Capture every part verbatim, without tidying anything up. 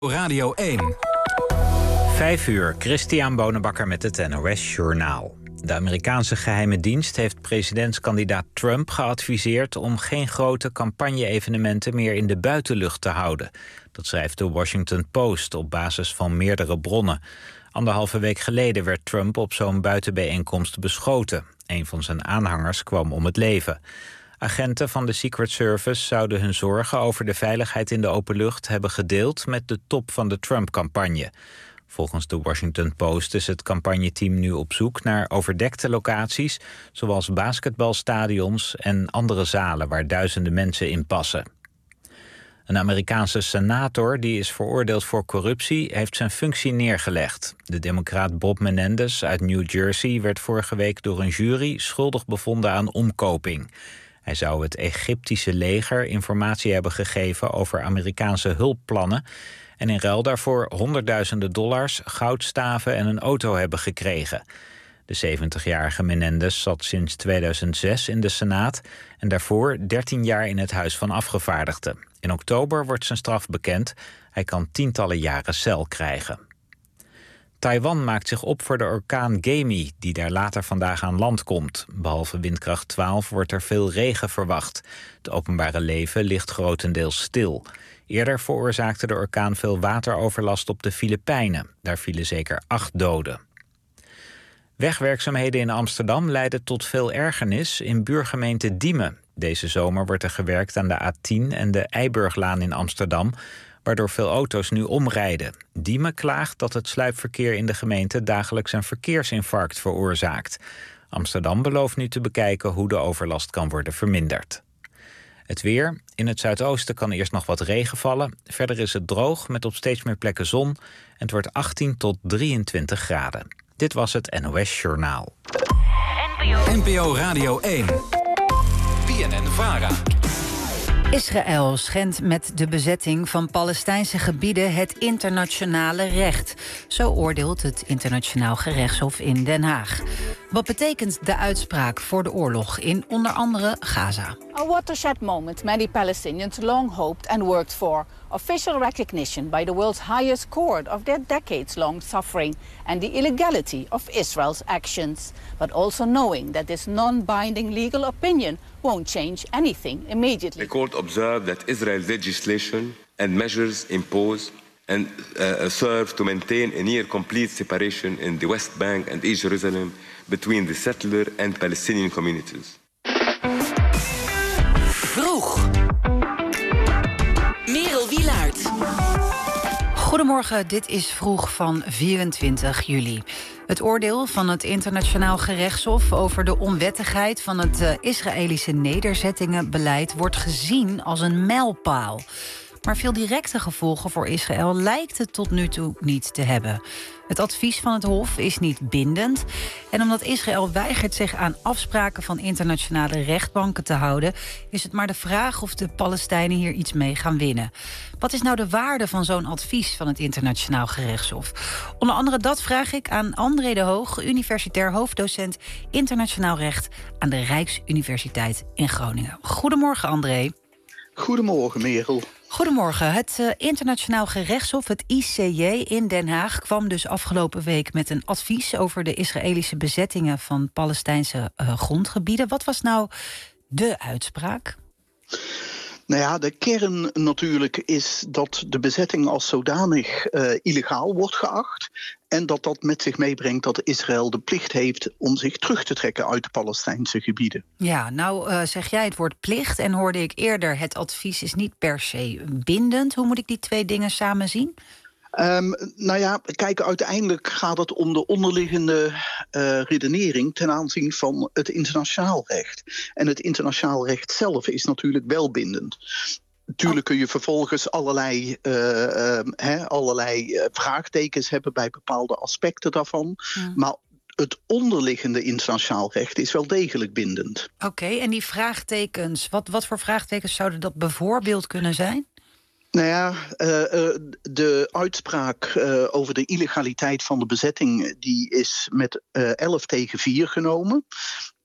Radio één. Vijf uur, Christian Bonenbakker met het N O S Journaal. De Amerikaanse geheime dienst heeft presidentskandidaat Trump geadviseerd om geen grote campagne-evenementen meer in de buitenlucht te houden. Dat schrijft de Washington Post op basis van meerdere bronnen. Anderhalve week geleden werd Trump op zo'n buitenbijeenkomst beschoten. Een van zijn aanhangers kwam om het leven. Agenten van de Secret Service zouden hun zorgen over de veiligheid in de openlucht hebben gedeeld met de top van de Trump-campagne. Volgens de Washington Post is het campagneteam nu op zoek naar overdekte locaties, zoals basketbalstadions en andere zalen waar duizenden mensen in passen. Een Amerikaanse senator die is veroordeeld voor corruptie heeft zijn functie neergelegd. De democraat Bob Menendez uit New Jersey werd vorige week door een jury schuldig bevonden aan omkoping. Hij zou het Egyptische leger informatie hebben gegeven over Amerikaanse hulpplannen en in ruil daarvoor honderdduizenden dollars, goudstaven en een auto hebben gekregen. De zeventigjarige Menendez zat sinds tweeduizend zes in de Senaat en daarvoor dertien jaar in het Huis van Afgevaardigden. In oktober wordt zijn straf bekend. Hij kan tientallen jaren cel krijgen. Taiwan maakt zich op voor de orkaan Gemi, die daar later vandaag aan land komt. Behalve windkracht twaalf wordt er veel regen verwacht. Het openbare leven ligt grotendeels stil. Eerder veroorzaakte de orkaan veel wateroverlast op de Filipijnen. Daar vielen zeker acht doden. Wegwerkzaamheden in Amsterdam leiden tot veel ergernis in buurgemeente Diemen. Deze zomer wordt er gewerkt aan de A tien en de Eiburglaan in Amsterdam, waardoor veel auto's nu omrijden. Diemen klaagt dat het sluipverkeer in de gemeente dagelijks een verkeersinfarct veroorzaakt. Amsterdam belooft nu te bekijken hoe de overlast kan worden verminderd. Het weer. In het zuidoosten kan eerst nog wat regen vallen. Verder is het droog met op steeds meer plekken zon. En het wordt achttien tot drieëntwintig graden. Dit was het N O S Journaal. N P O Radio één. B N N-Vara. Israël schendt met de bezetting van Palestijnse gebieden het internationale recht. Zo oordeelt het Internationaal Gerechtshof in Den Haag. Wat betekent de uitspraak voor de oorlog in onder andere Gaza? A watershed moment many Palestinians long hoped and worked for. Official recognition by the world's highest court of their decades-long suffering and the illegality of Israel's actions. But also knowing that this non-binding legal opinion won't change anything immediately. The court observed that Israel's legislation and measures impose and uh, serve to maintain a near complete separation in the West Bank and East Jerusalem between the settler and Palestinian communities. Vroeg. Merel Wielaert. Goedemorgen, dit is Vroeg van vierentwintig juli. Het oordeel van het Internationaal Gerechtshof over de onwettigheid van het uh, Israëlische nederzettingenbeleid wordt gezien als een mijlpaal. Maar veel directe gevolgen voor Israël lijkt het tot nu toe niet te hebben. Het advies van het Hof is niet bindend. En omdat Israël weigert zich aan afspraken van internationale rechtbanken te houden, is het maar de vraag of de Palestijnen hier iets mee gaan winnen. Wat is nou de waarde van zo'n advies van het Internationaal Gerechtshof? Onder andere dat vraag ik aan André de Hoog, universitair hoofddocent internationaal recht aan de Rijksuniversiteit in Groningen. Goedemorgen, André. Goedemorgen, Merel. Goedemorgen. Het uh, Internationaal Gerechtshof, het I C J in Den Haag, kwam dus afgelopen week met een advies over de Israëlische bezettingen van Palestijnse uh, grondgebieden. Wat was nou de uitspraak? Nou ja, de kern natuurlijk is dat de bezetting als zodanig uh, illegaal wordt geacht. En dat dat met zich meebrengt dat Israël de plicht heeft om zich terug te trekken uit de Palestijnse gebieden. Ja, nou uh, zeg jij het woord plicht en hoorde ik eerder het advies is niet per se bindend. Hoe moet ik die twee dingen samen zien? Um, nou ja, kijk, uiteindelijk gaat het om de onderliggende uh, redenering ten aanzien van het internationaal recht. En het internationaal recht zelf is natuurlijk wel bindend. Natuurlijk kun je vervolgens allerlei, uh, uh, he, allerlei uh, vraagtekens hebben bij bepaalde aspecten daarvan. Ja. Maar het onderliggende internationaal recht is wel degelijk bindend. Oké, okay, en die vraagtekens, wat, wat voor vraagtekens zouden dat bijvoorbeeld kunnen zijn? Nou ja, uh, uh, de uitspraak uh, over de illegaliteit van de bezetting die is met uh, elf tegen vier genomen.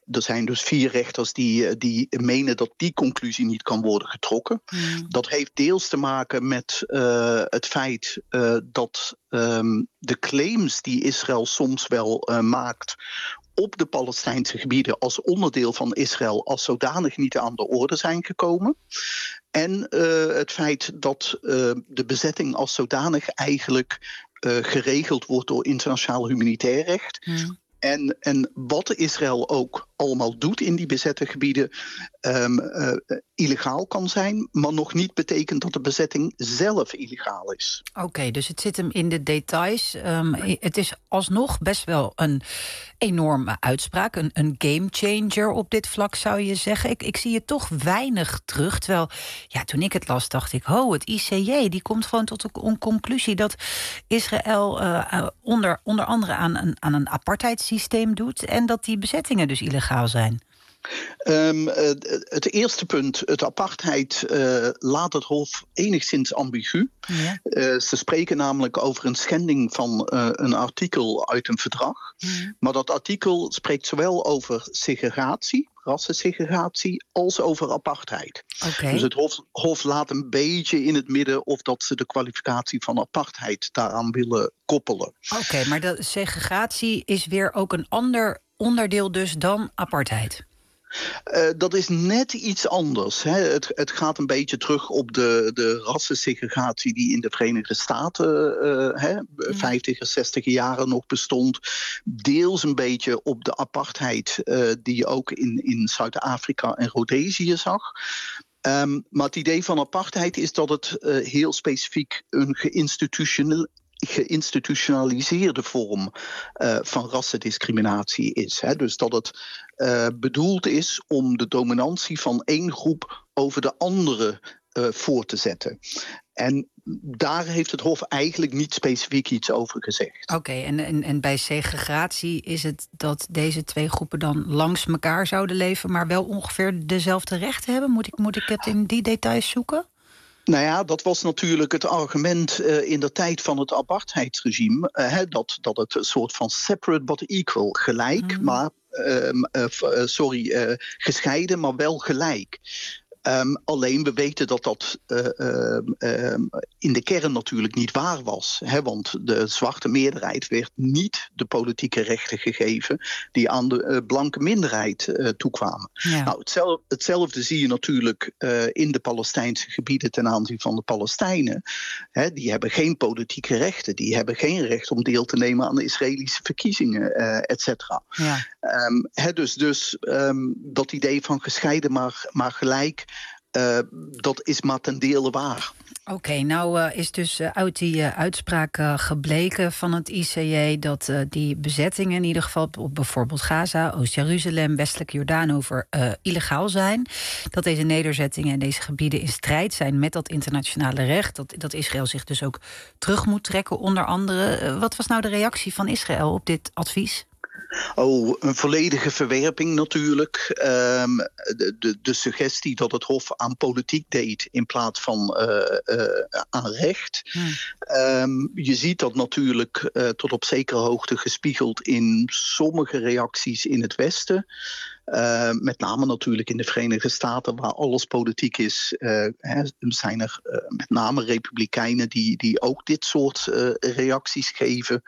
er zijn dus vier rechters die, die menen dat die conclusie niet kan worden getrokken. Mm. Dat heeft deels te maken met uh, het feit uh, dat um, de claims die Israël soms wel uh, maakt op de Palestijnse gebieden als onderdeel van Israël als zodanig niet aan de orde zijn gekomen. En uh, het feit dat uh, de bezetting als zodanig eigenlijk uh, geregeld wordt door internationaal humanitair recht. Mm. En, en wat Israël ook allemaal doet in die bezette gebieden um, uh, illegaal kan zijn, maar nog niet betekent dat de bezetting zelf illegaal is. Oké, okay, dus het zit hem in de details. Um, het is alsnog best wel een enorme uitspraak, een, een gamechanger op dit vlak zou je zeggen. Ik, ik zie je toch weinig terug, terwijl ja, toen ik het las dacht ik, oh, het I C J die komt gewoon tot een conclusie dat Israël uh, onder, onder andere aan een, aan een apartheidssysteem doet en dat die bezettingen dus illegaal zijn. Um, uh, het eerste punt, het apartheid, uh, laat het Hof enigszins ambigu. Ja. Uh, ze spreken namelijk over een schending van uh, een artikel uit een verdrag. Ja. Maar dat artikel spreekt zowel over segregatie, rassensegregatie, als over apartheid. Okay. Dus het Hof, Hof laat een beetje in het midden of dat ze de kwalificatie van apartheid daaraan willen koppelen. Oké, okay, maar de segregatie is weer ook een ander onderdeel dus dan apartheid. Uh, dat is net iets anders. Hè. Het, het gaat een beetje terug op de, de rassensegregatie die in de Verenigde Staten uh, hè, vijftiger, zestiger jaren nog bestond. Deels een beetje op de apartheid uh, die je ook in, in Zuid-Afrika en Rhodesië zag. Um, maar het idee van apartheid is dat het uh, heel specifiek een geïnstitutioneel geïnstitutionaliseerde vorm uh, van rassendiscriminatie is. Hè. Dus dat het uh, bedoeld is om de dominantie van één groep over de andere uh, voor te zetten. En daar heeft het Hof eigenlijk niet specifiek iets over gezegd. Oké, okay, en, en, en bij segregatie is het dat deze twee groepen dan langs elkaar zouden leven, maar wel ongeveer dezelfde rechten hebben? Moet ik, moet ik het in die details zoeken? Nou ja, dat was natuurlijk het argument uh, in de tijd van het apartheidsregime. Uh, hè, dat, dat het een soort van separate but equal, gelijk, mm. maar uh, uh, sorry, uh, gescheiden, maar wel gelijk. Um, alleen we weten dat dat uh, uh, uh, in de kern natuurlijk niet waar was. Hè, want de zwarte meerderheid werd niet de politieke rechten gegeven die aan de uh, blanke minderheid uh, toekwamen. Ja. Nou, hetzelfde, hetzelfde zie je natuurlijk uh, in de Palestijnse gebieden ten aanzien van de Palestijnen. Hè, die hebben geen politieke rechten. Die hebben geen recht om deel te nemen aan de Israëlische verkiezingen, uh, et cetera. Ja. Um, hè, dus dus um, dat idee van gescheiden maar, maar gelijk, Uh, dat is maar ten dele waar. Oké, okay, nou uh, is dus uh, uit die uh, uitspraak uh, gebleken van het I C J dat uh, die bezettingen in ieder geval op bijvoorbeeld Gaza, Oost-Jeruzalem, Westelijk Jordaan over uh, illegaal zijn. Dat deze nederzettingen en deze gebieden in strijd zijn met dat internationale recht. Dat, dat Israël zich dus ook terug moet trekken onder andere. Uh, wat was nou de reactie van Israël op dit advies? Oh, een volledige verwerping natuurlijk. Um, de, de, de suggestie dat het Hof aan politiek deed in plaats van uh, uh, aan recht. Hmm. Um, je ziet dat natuurlijk uh, tot op zekere hoogte gespiegeld in sommige reacties in het Westen. Uh, met name natuurlijk in de Verenigde Staten, waar alles politiek is, uh, hè, zijn er uh, met name republikeinen die, die ook dit soort uh, reacties geven.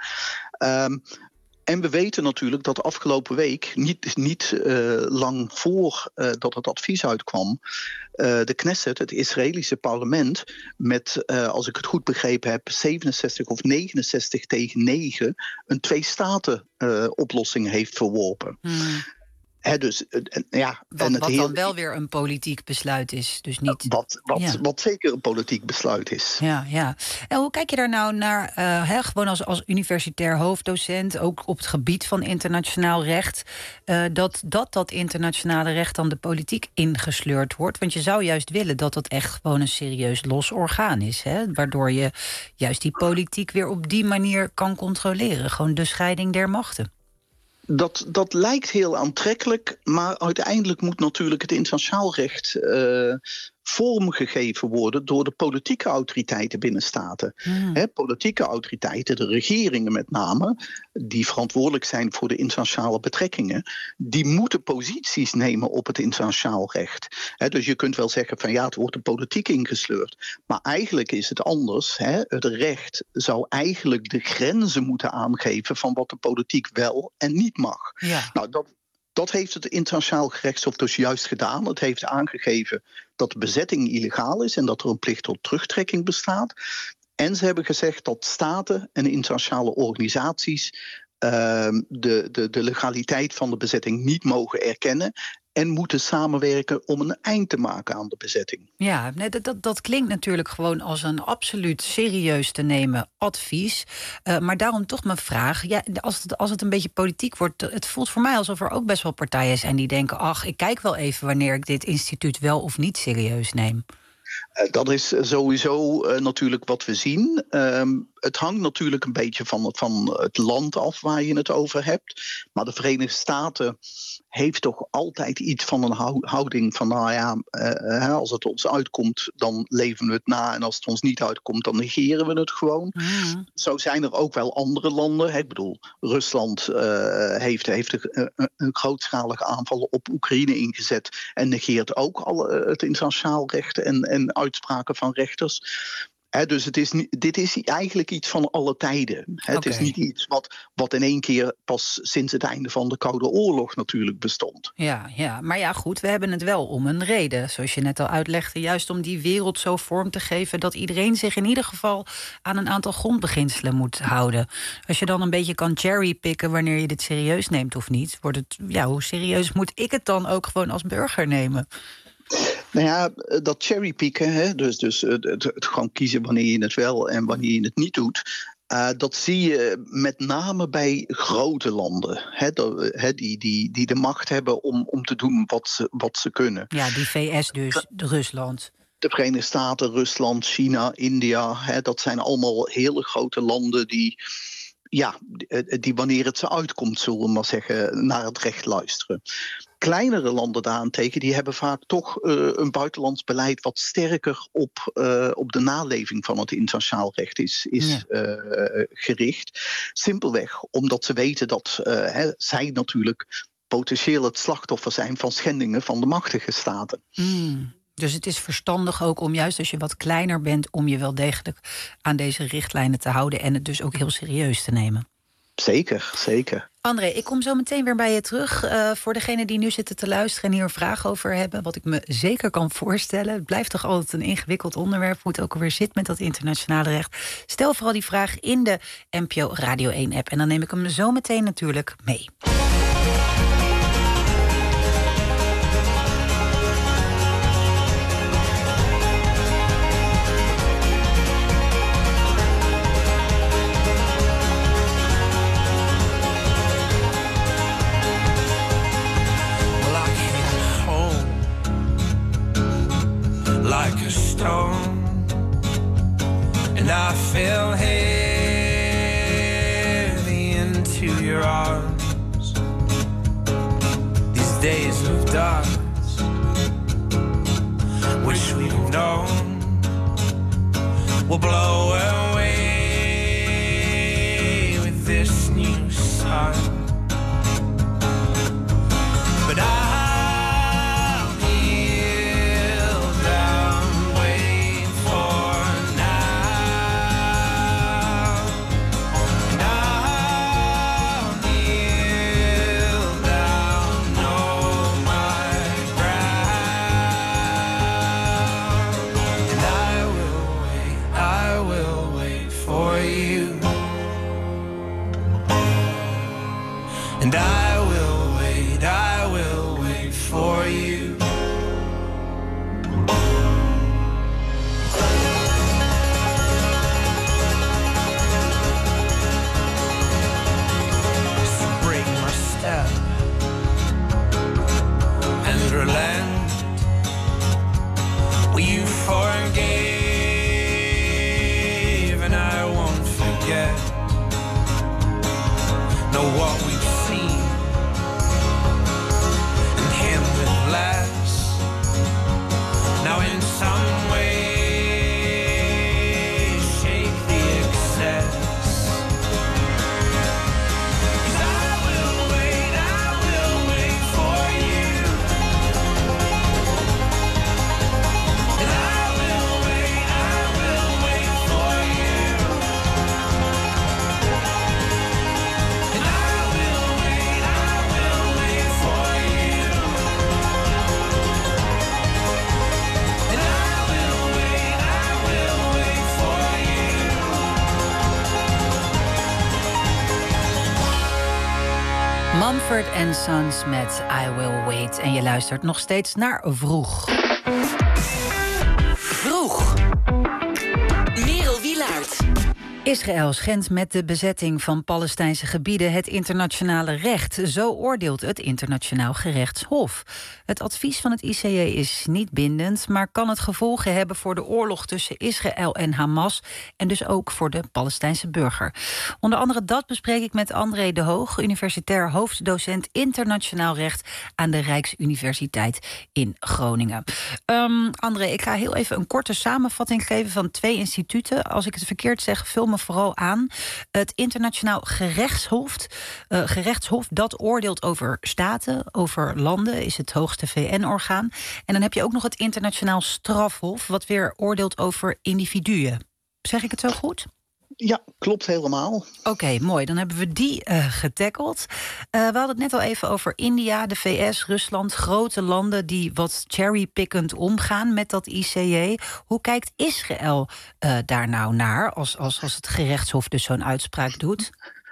Um, En we weten natuurlijk dat afgelopen week, niet, niet uh, lang voor uh, dat het advies uitkwam, uh, de Knesset, het Israëlische parlement, met, uh, als ik het goed begrepen heb, zevenenzestig of negenenzestig tegen negen, een twee-staten-oplossing uh, heeft verworpen. Hmm. He, dus, uh, ja, wat en het wat heel, dan wel weer een politiek besluit is. Dus niet, wat, wat, ja. wat zeker een politiek besluit is. Ja, ja. En hoe kijk je daar nou naar, uh, he, gewoon als, als universitair hoofddocent, ook op het gebied van internationaal recht, uh, dat, dat dat internationale recht dan de politiek ingesleurd wordt? Want je zou juist willen dat dat echt gewoon een serieus los orgaan is. Hè? Waardoor je juist die politiek weer op die manier kan controleren. Gewoon de scheiding der machten. Dat, dat lijkt heel aantrekkelijk, maar uiteindelijk moet natuurlijk het internationaal recht uh, vormgegeven worden door de politieke autoriteiten binnen staten. Hmm. He, politieke autoriteiten, de regeringen met name, die verantwoordelijk zijn voor de internationale betrekkingen, die moeten posities nemen op het internationaal recht. He, dus je kunt wel zeggen van ja, het wordt de politiek ingesleurd. Maar eigenlijk is het anders. He. Het recht zou eigenlijk de grenzen moeten aangeven van wat de politiek wel en niet mag. Ja. Nou, dat, dat heeft het internationaal gerechtshof dus juist gedaan. Het heeft aangegeven dat de bezetting illegaal is en dat er een plicht tot terugtrekking bestaat. En ze hebben gezegd dat staten en internationale organisaties uh, de, de, de legaliteit van de bezetting niet mogen erkennen en moeten samenwerken om een eind te maken aan de bezetting. Ja, nee, dat, dat, dat klinkt natuurlijk gewoon als een absoluut serieus te nemen advies. Uh, maar daarom toch mijn vraag. Ja, als, het, als het een beetje politiek wordt, het voelt voor mij alsof er ook best wel partijen zijn die denken, ach, ik kijk wel even wanneer ik dit instituut wel of niet serieus neem. Uh, dat is sowieso uh, natuurlijk wat we zien. Um, het hangt natuurlijk een beetje van het, van het land af waar je het over hebt. Maar de Verenigde Staten heeft toch altijd iets van een houding van, nou ja, uh, als het ons uitkomt, dan leven we het na. En als het ons niet uitkomt, dan negeren we het gewoon. Mm. Zo zijn er ook wel andere landen. Hè. Ik bedoel, Rusland uh, heeft, heeft een, een grootschalige aanval op Oekraïne ingezet en negeert ook al uh, het internationaal recht en, en uitspraken van rechters. He, dus het is, dit is eigenlijk iets van alle tijden. He, okay. Het is niet iets wat, wat in één keer pas sinds het einde van de Koude Oorlog natuurlijk bestond. Ja, ja, maar ja goed, we hebben het wel om een reden. Zoals je net al uitlegde, juist om die wereld zo vorm te geven dat iedereen zich in ieder geval aan een aantal grondbeginselen moet houden. Als je dan een beetje kan cherrypicken wanneer je dit serieus neemt of niet, wordt het, ja, hoe serieus moet ik het dan ook gewoon als burger nemen? Nou ja, dat cherrypicken, hè, dus, dus het, het, het gewoon kiezen wanneer je het wel en wanneer je het niet doet, Uh, dat zie je met name bij grote landen, hè, de, hè, die, die, die de macht hebben om, om te doen wat ze, wat ze kunnen. Ja, die V S dus, de Rusland. De Verenigde Staten, Rusland, China, India, hè, dat zijn allemaal hele grote landen die, ja, die wanneer het ze uitkomt, zullen we maar zeggen, naar het recht luisteren. Kleinere landen daarentegen, die hebben vaak toch uh, een buitenlands beleid wat sterker op, uh, op de naleving van het internationaal recht is, is ja. uh, gericht. Simpelweg omdat ze weten dat uh, hè, zij natuurlijk potentieel het slachtoffer zijn van schendingen van de machtige staten. Mm. Dus het is verstandig ook om juist als je wat kleiner bent, om je wel degelijk aan deze richtlijnen te houden en het dus ook heel serieus te nemen. Zeker, zeker. André, ik kom zo meteen weer bij je terug. Uh, voor degenen die nu zitten te luisteren en hier een vraag over hebben, wat ik me zeker kan voorstellen. Het blijft toch altijd een ingewikkeld onderwerp, hoe het ook alweer zit met dat internationale recht. Stel vooral die vraag in de N P O Radio één app en dan neem ik hem zo meteen natuurlijk mee. Like a stone, and I fell heavy into your arms. These days of dust, which we've known, will blow away with this new sun. But I And I will wait, I will wait for you. So break my step and relent. Well, you forgave and I won't forget. Know what we've seen and him with less. Now inside Mumford and Sons met I Will Wait. En je luistert nog steeds naar Vroeg. Vroeg. Merel Wielaert. Israël schendt met de bezetting van Palestijnse gebieden het internationale recht. Zo oordeelt het Internationaal Gerechtshof. Het advies van het I C J is niet bindend, maar kan het gevolgen hebben voor de oorlog tussen Israël en Hamas en dus ook voor de Palestijnse burger. Onder andere dat bespreek ik met André de Hoog, universitair hoofddocent internationaal recht aan de Rijksuniversiteit in Groningen. Um, André, ik ga heel even een korte samenvatting geven van twee instituten. Als ik het verkeerd zeg, vul me vooral aan. Het Internationaal Gerechtshof, uh, Gerechtshof, dat oordeelt over staten, over landen, is het hoogste V N-orgaan. En dan heb je ook nog het Internationaal Strafhof, wat weer oordeelt over individuen. Zeg ik het zo goed? Ja, klopt helemaal. Oké, okay, mooi. Dan hebben we die uh, getackeld. Uh, we hadden het net al even over India, de V S, Rusland. Grote landen die wat cherrypickend omgaan met dat I C J. Hoe kijkt Israël uh, daar nou naar als, als, als het gerechtshof dus zo'n uitspraak doet?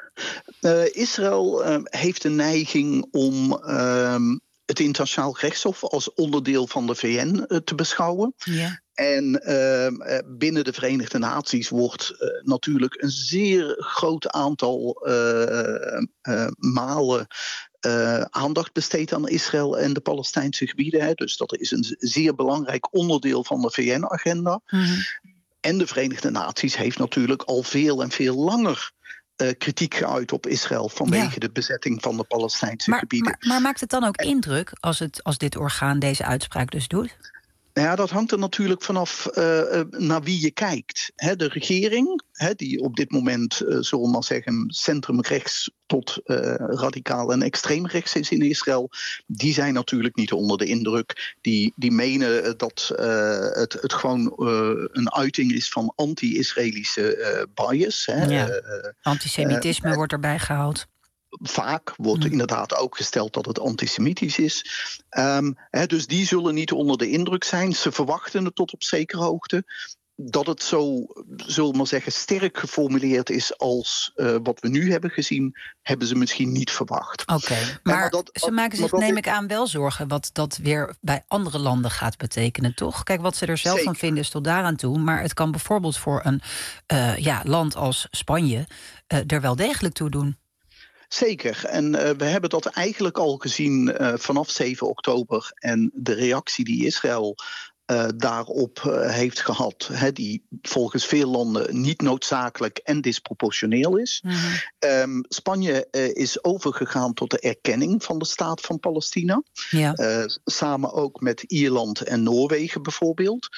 Uh, Israël uh, heeft een neiging om Uh, het Internationaal Gerechtshof als onderdeel van de V N uh, te beschouwen. Ja. En uh, binnen de Verenigde Naties wordt uh, natuurlijk een zeer groot aantal uh, uh, malen uh, aandacht besteed aan Israël en de Palestijnse gebieden. Hè. Dus dat is een zeer belangrijk onderdeel van de V N-agenda. Mm-hmm. En de Verenigde Naties heeft natuurlijk al veel en veel langer Uh, kritiek geuit op Israël vanwege ja. de bezetting van de Palestijnse maar, gebieden. Maar, maar maakt het dan ook indruk als, het, als dit orgaan deze uitspraak dus doet? Ja, dat hangt er natuurlijk vanaf uh, naar wie je kijkt. He, de regering, he, die op dit moment, uh, zullen we maar zeggen, centrumrechts tot uh, radicaal en extreem rechts is in Israël, die zijn natuurlijk niet onder de indruk. Die, die menen dat uh, het, het gewoon uh, een uiting is van anti-Israëlische uh, bias. He. Ja. Uh, Antisemitisme uh, wordt erbij gehaald. Vaak wordt mm. inderdaad ook gesteld dat het antisemitisch is. Um, he, dus die zullen niet onder de indruk zijn. Ze verwachten het tot op zekere hoogte. Dat het zo, zullen we maar zeggen, sterk geformuleerd is als uh, wat we nu hebben gezien, hebben ze misschien niet verwacht. Oké, okay, maar, maar dat, ze maken zich, neem ik aan, wel zorgen wat dat weer bij andere landen gaat betekenen, toch? Kijk, wat ze er zelf Zeker. van vinden is tot daaraan toe. Maar het kan bijvoorbeeld voor een uh, ja, land als Spanje uh, er wel degelijk toe doen. Zeker. En uh, we hebben dat eigenlijk al gezien uh, vanaf zeven oktober. En de reactie die Israël uh, daarop uh, heeft gehad, hè, die volgens veel landen niet noodzakelijk en disproportioneel is. Mm-hmm. Um, Spanje uh, is overgegaan tot de erkenning van de staat van Palestina. Ja. Uh, samen ook met Ierland en Noorwegen bijvoorbeeld.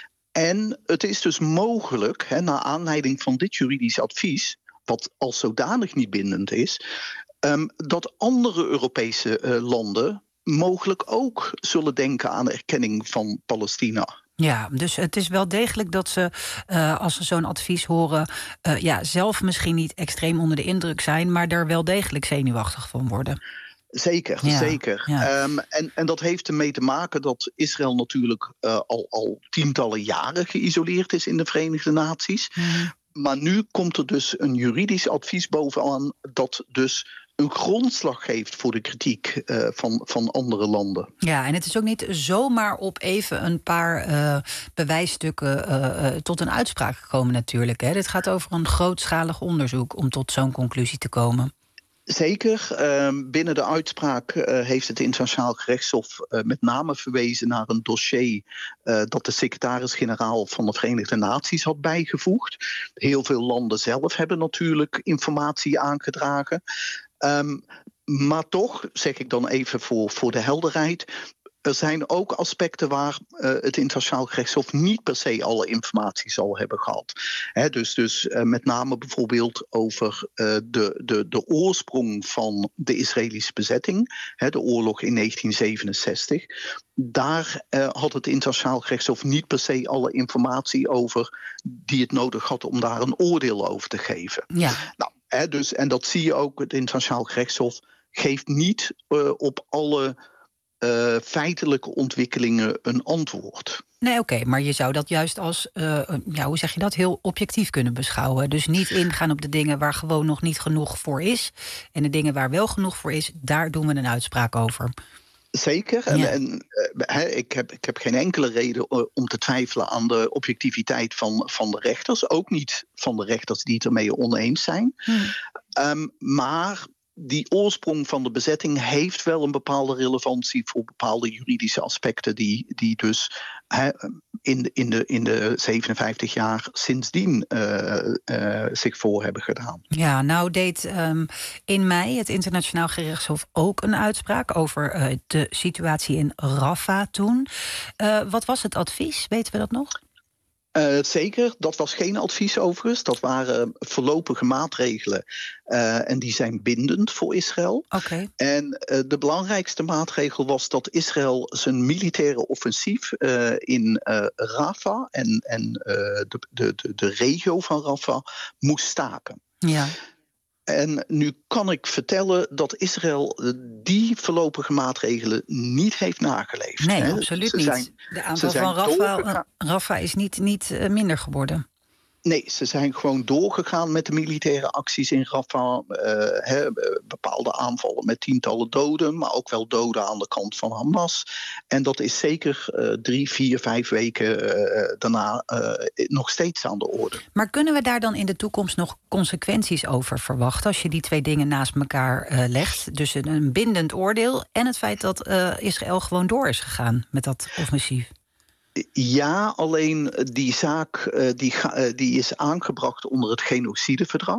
En het is dus mogelijk, hè, naar aanleiding van dit juridisch advies, wat als zodanig niet bindend is, um, dat andere Europese uh, landen mogelijk ook zullen denken aan erkenning van Palestina. Ja, dus het is wel degelijk dat ze, uh, als ze zo'n advies horen, uh, ja, zelf misschien niet extreem onder de indruk zijn, maar daar wel degelijk zenuwachtig van worden. Zeker, ja, zeker. Ja. Um, en, en dat heeft ermee te maken dat Israël natuurlijk uh, al, al tientallen jaren geïsoleerd is in de Verenigde Naties. Mm. Maar nu komt er dus een juridisch advies bovenaan dat dus een grondslag geeft voor de kritiek uh, van, van andere landen. Ja, en het is ook niet zomaar op even een paar uh, bewijsstukken uh, uh, tot een uitspraak gekomen natuurlijk. Hè. Dit gaat over een grootschalig onderzoek om tot zo'n conclusie te komen. Zeker. Uh, binnen de uitspraak uh, heeft het Internationaal Gerechtshof uh, met name verwezen naar een dossier uh, dat de secretaris-generaal van de Verenigde Naties had bijgevoegd. Heel veel landen zelf hebben natuurlijk informatie aangedragen. Um, maar toch, zeg ik dan even voor, voor de helderheid, er zijn ook aspecten waar uh, het Internationaal Gerechtshof niet per se alle informatie zal hebben gehad. He, dus dus uh, met name bijvoorbeeld over uh, de, de, de oorsprong van de Israëlische bezetting, he, de oorlog in negentien zevenenzestig. Daar uh, had het Internationaal Gerechtshof niet per se alle informatie over die het nodig had om daar een oordeel over te geven. Ja. Nou, he, dus, en dat zie je ook, het Internationaal Gerechtshof geeft niet uh, op alle Uh, feitelijke ontwikkelingen een antwoord. Nee, oké, okay, maar je zou dat juist als, uh, ja, hoe zeg je dat, heel objectief kunnen beschouwen. Dus niet ingaan op de dingen waar gewoon nog niet genoeg voor is. En de dingen waar wel genoeg voor is, daar doen we een uitspraak over. Zeker. En, ja. en uh, he, ik, heb, ik heb geen enkele reden om te twijfelen aan de objectiviteit van, van de rechters. Ook niet van de rechters die het ermee oneens zijn. Hmm. Um, maar die oorsprong van de bezetting heeft wel een bepaalde relevantie voor bepaalde juridische aspecten die, die dus he, in, de, in, de, in de zevenenvijftig jaar sindsdien uh, uh, zich voor hebben gedaan. Ja, nou deed um, in mei het Internationaal Gerechtshof ook een uitspraak over uh, de situatie in Rafah toen. Uh, wat was het advies? Weten we dat nog? Uh, zeker, dat was geen advies overigens. Dat waren voorlopige maatregelen uh, en die zijn bindend voor Israël. Okay. En uh, de belangrijkste maatregel was dat Israël zijn militaire offensief uh, in uh, Rafah en, en uh, de, de, de, de regio van Rafah moest staken. Ja. En nu kan ik vertellen dat Israël die voorlopige maatregelen niet heeft nageleefd. Nee, hè. absoluut ze niet. Zijn, de aanval van Rafah, Rafah is niet, niet uh, minder geworden. Nee, ze zijn gewoon doorgegaan met de militaire acties in Rafah. Uh, he, bepaalde aanvallen met tientallen doden, maar ook wel doden aan de kant van Hamas. En dat is zeker uh, drie, vier, vijf weken uh, daarna uh, nog steeds aan de orde. Maar kunnen we daar dan in de toekomst nog consequenties over verwachten als je die twee dingen naast elkaar uh, legt? Dus een, een bindend oordeel en het feit dat uh, Israël gewoon door is gegaan met dat offensief. Ja, alleen die zaak uh, die, uh, die is aangebracht onder het genocideverdrag.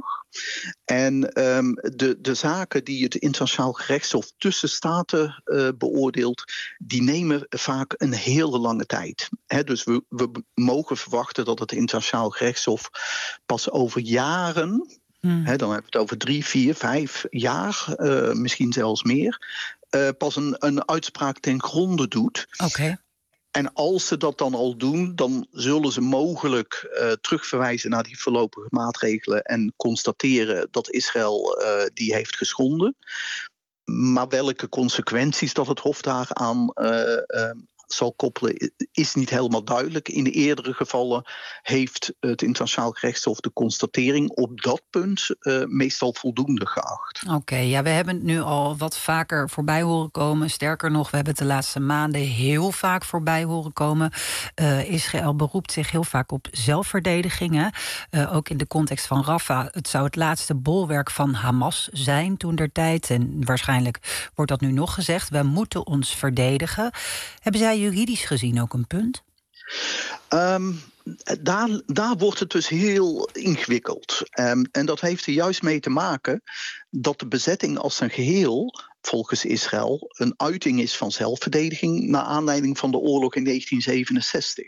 En um, de, de zaken die het Internationaal Gerechtshof tussen staten uh, beoordeelt, die nemen vaak een hele lange tijd. He, dus we, we mogen verwachten dat het Internationaal Gerechtshof pas over jaren, hmm. he, dan hebben we het over drie, vier, vijf jaar, uh, misschien zelfs meer, uh, pas een, een uitspraak ten gronde doet. Oké. Okay. En als ze dat dan al doen, dan zullen ze mogelijk uh, terugverwijzen naar die voorlopige maatregelen en constateren dat Israël uh, die heeft geschonden. Maar welke consequenties dat het Hof daaraan uh, uh, zal koppelen, is niet helemaal duidelijk. In de eerdere gevallen heeft het Internationaal Gerechtshof de constatering op dat punt uh, meestal voldoende geacht. Oké, okay, ja, we hebben het nu al wat vaker voorbij horen komen. Sterker nog, we hebben het de laatste maanden heel vaak voorbij horen komen. Uh, Israël beroept zich heel vaak op zelfverdediging. Hè? Uh, ook in de context van Rafah. Het zou het laatste bolwerk van Hamas zijn toentertijd. En waarschijnlijk wordt dat nu nog gezegd. We moeten ons verdedigen. Hebben zij juridisch gezien ook een punt? Um, daar, daar wordt het dus heel ingewikkeld. Um, en dat heeft er juist mee te maken dat de bezetting als een geheel volgens Israël een uiting is van zelfverdediging naar aanleiding van de oorlog in negentien zevenenzestig.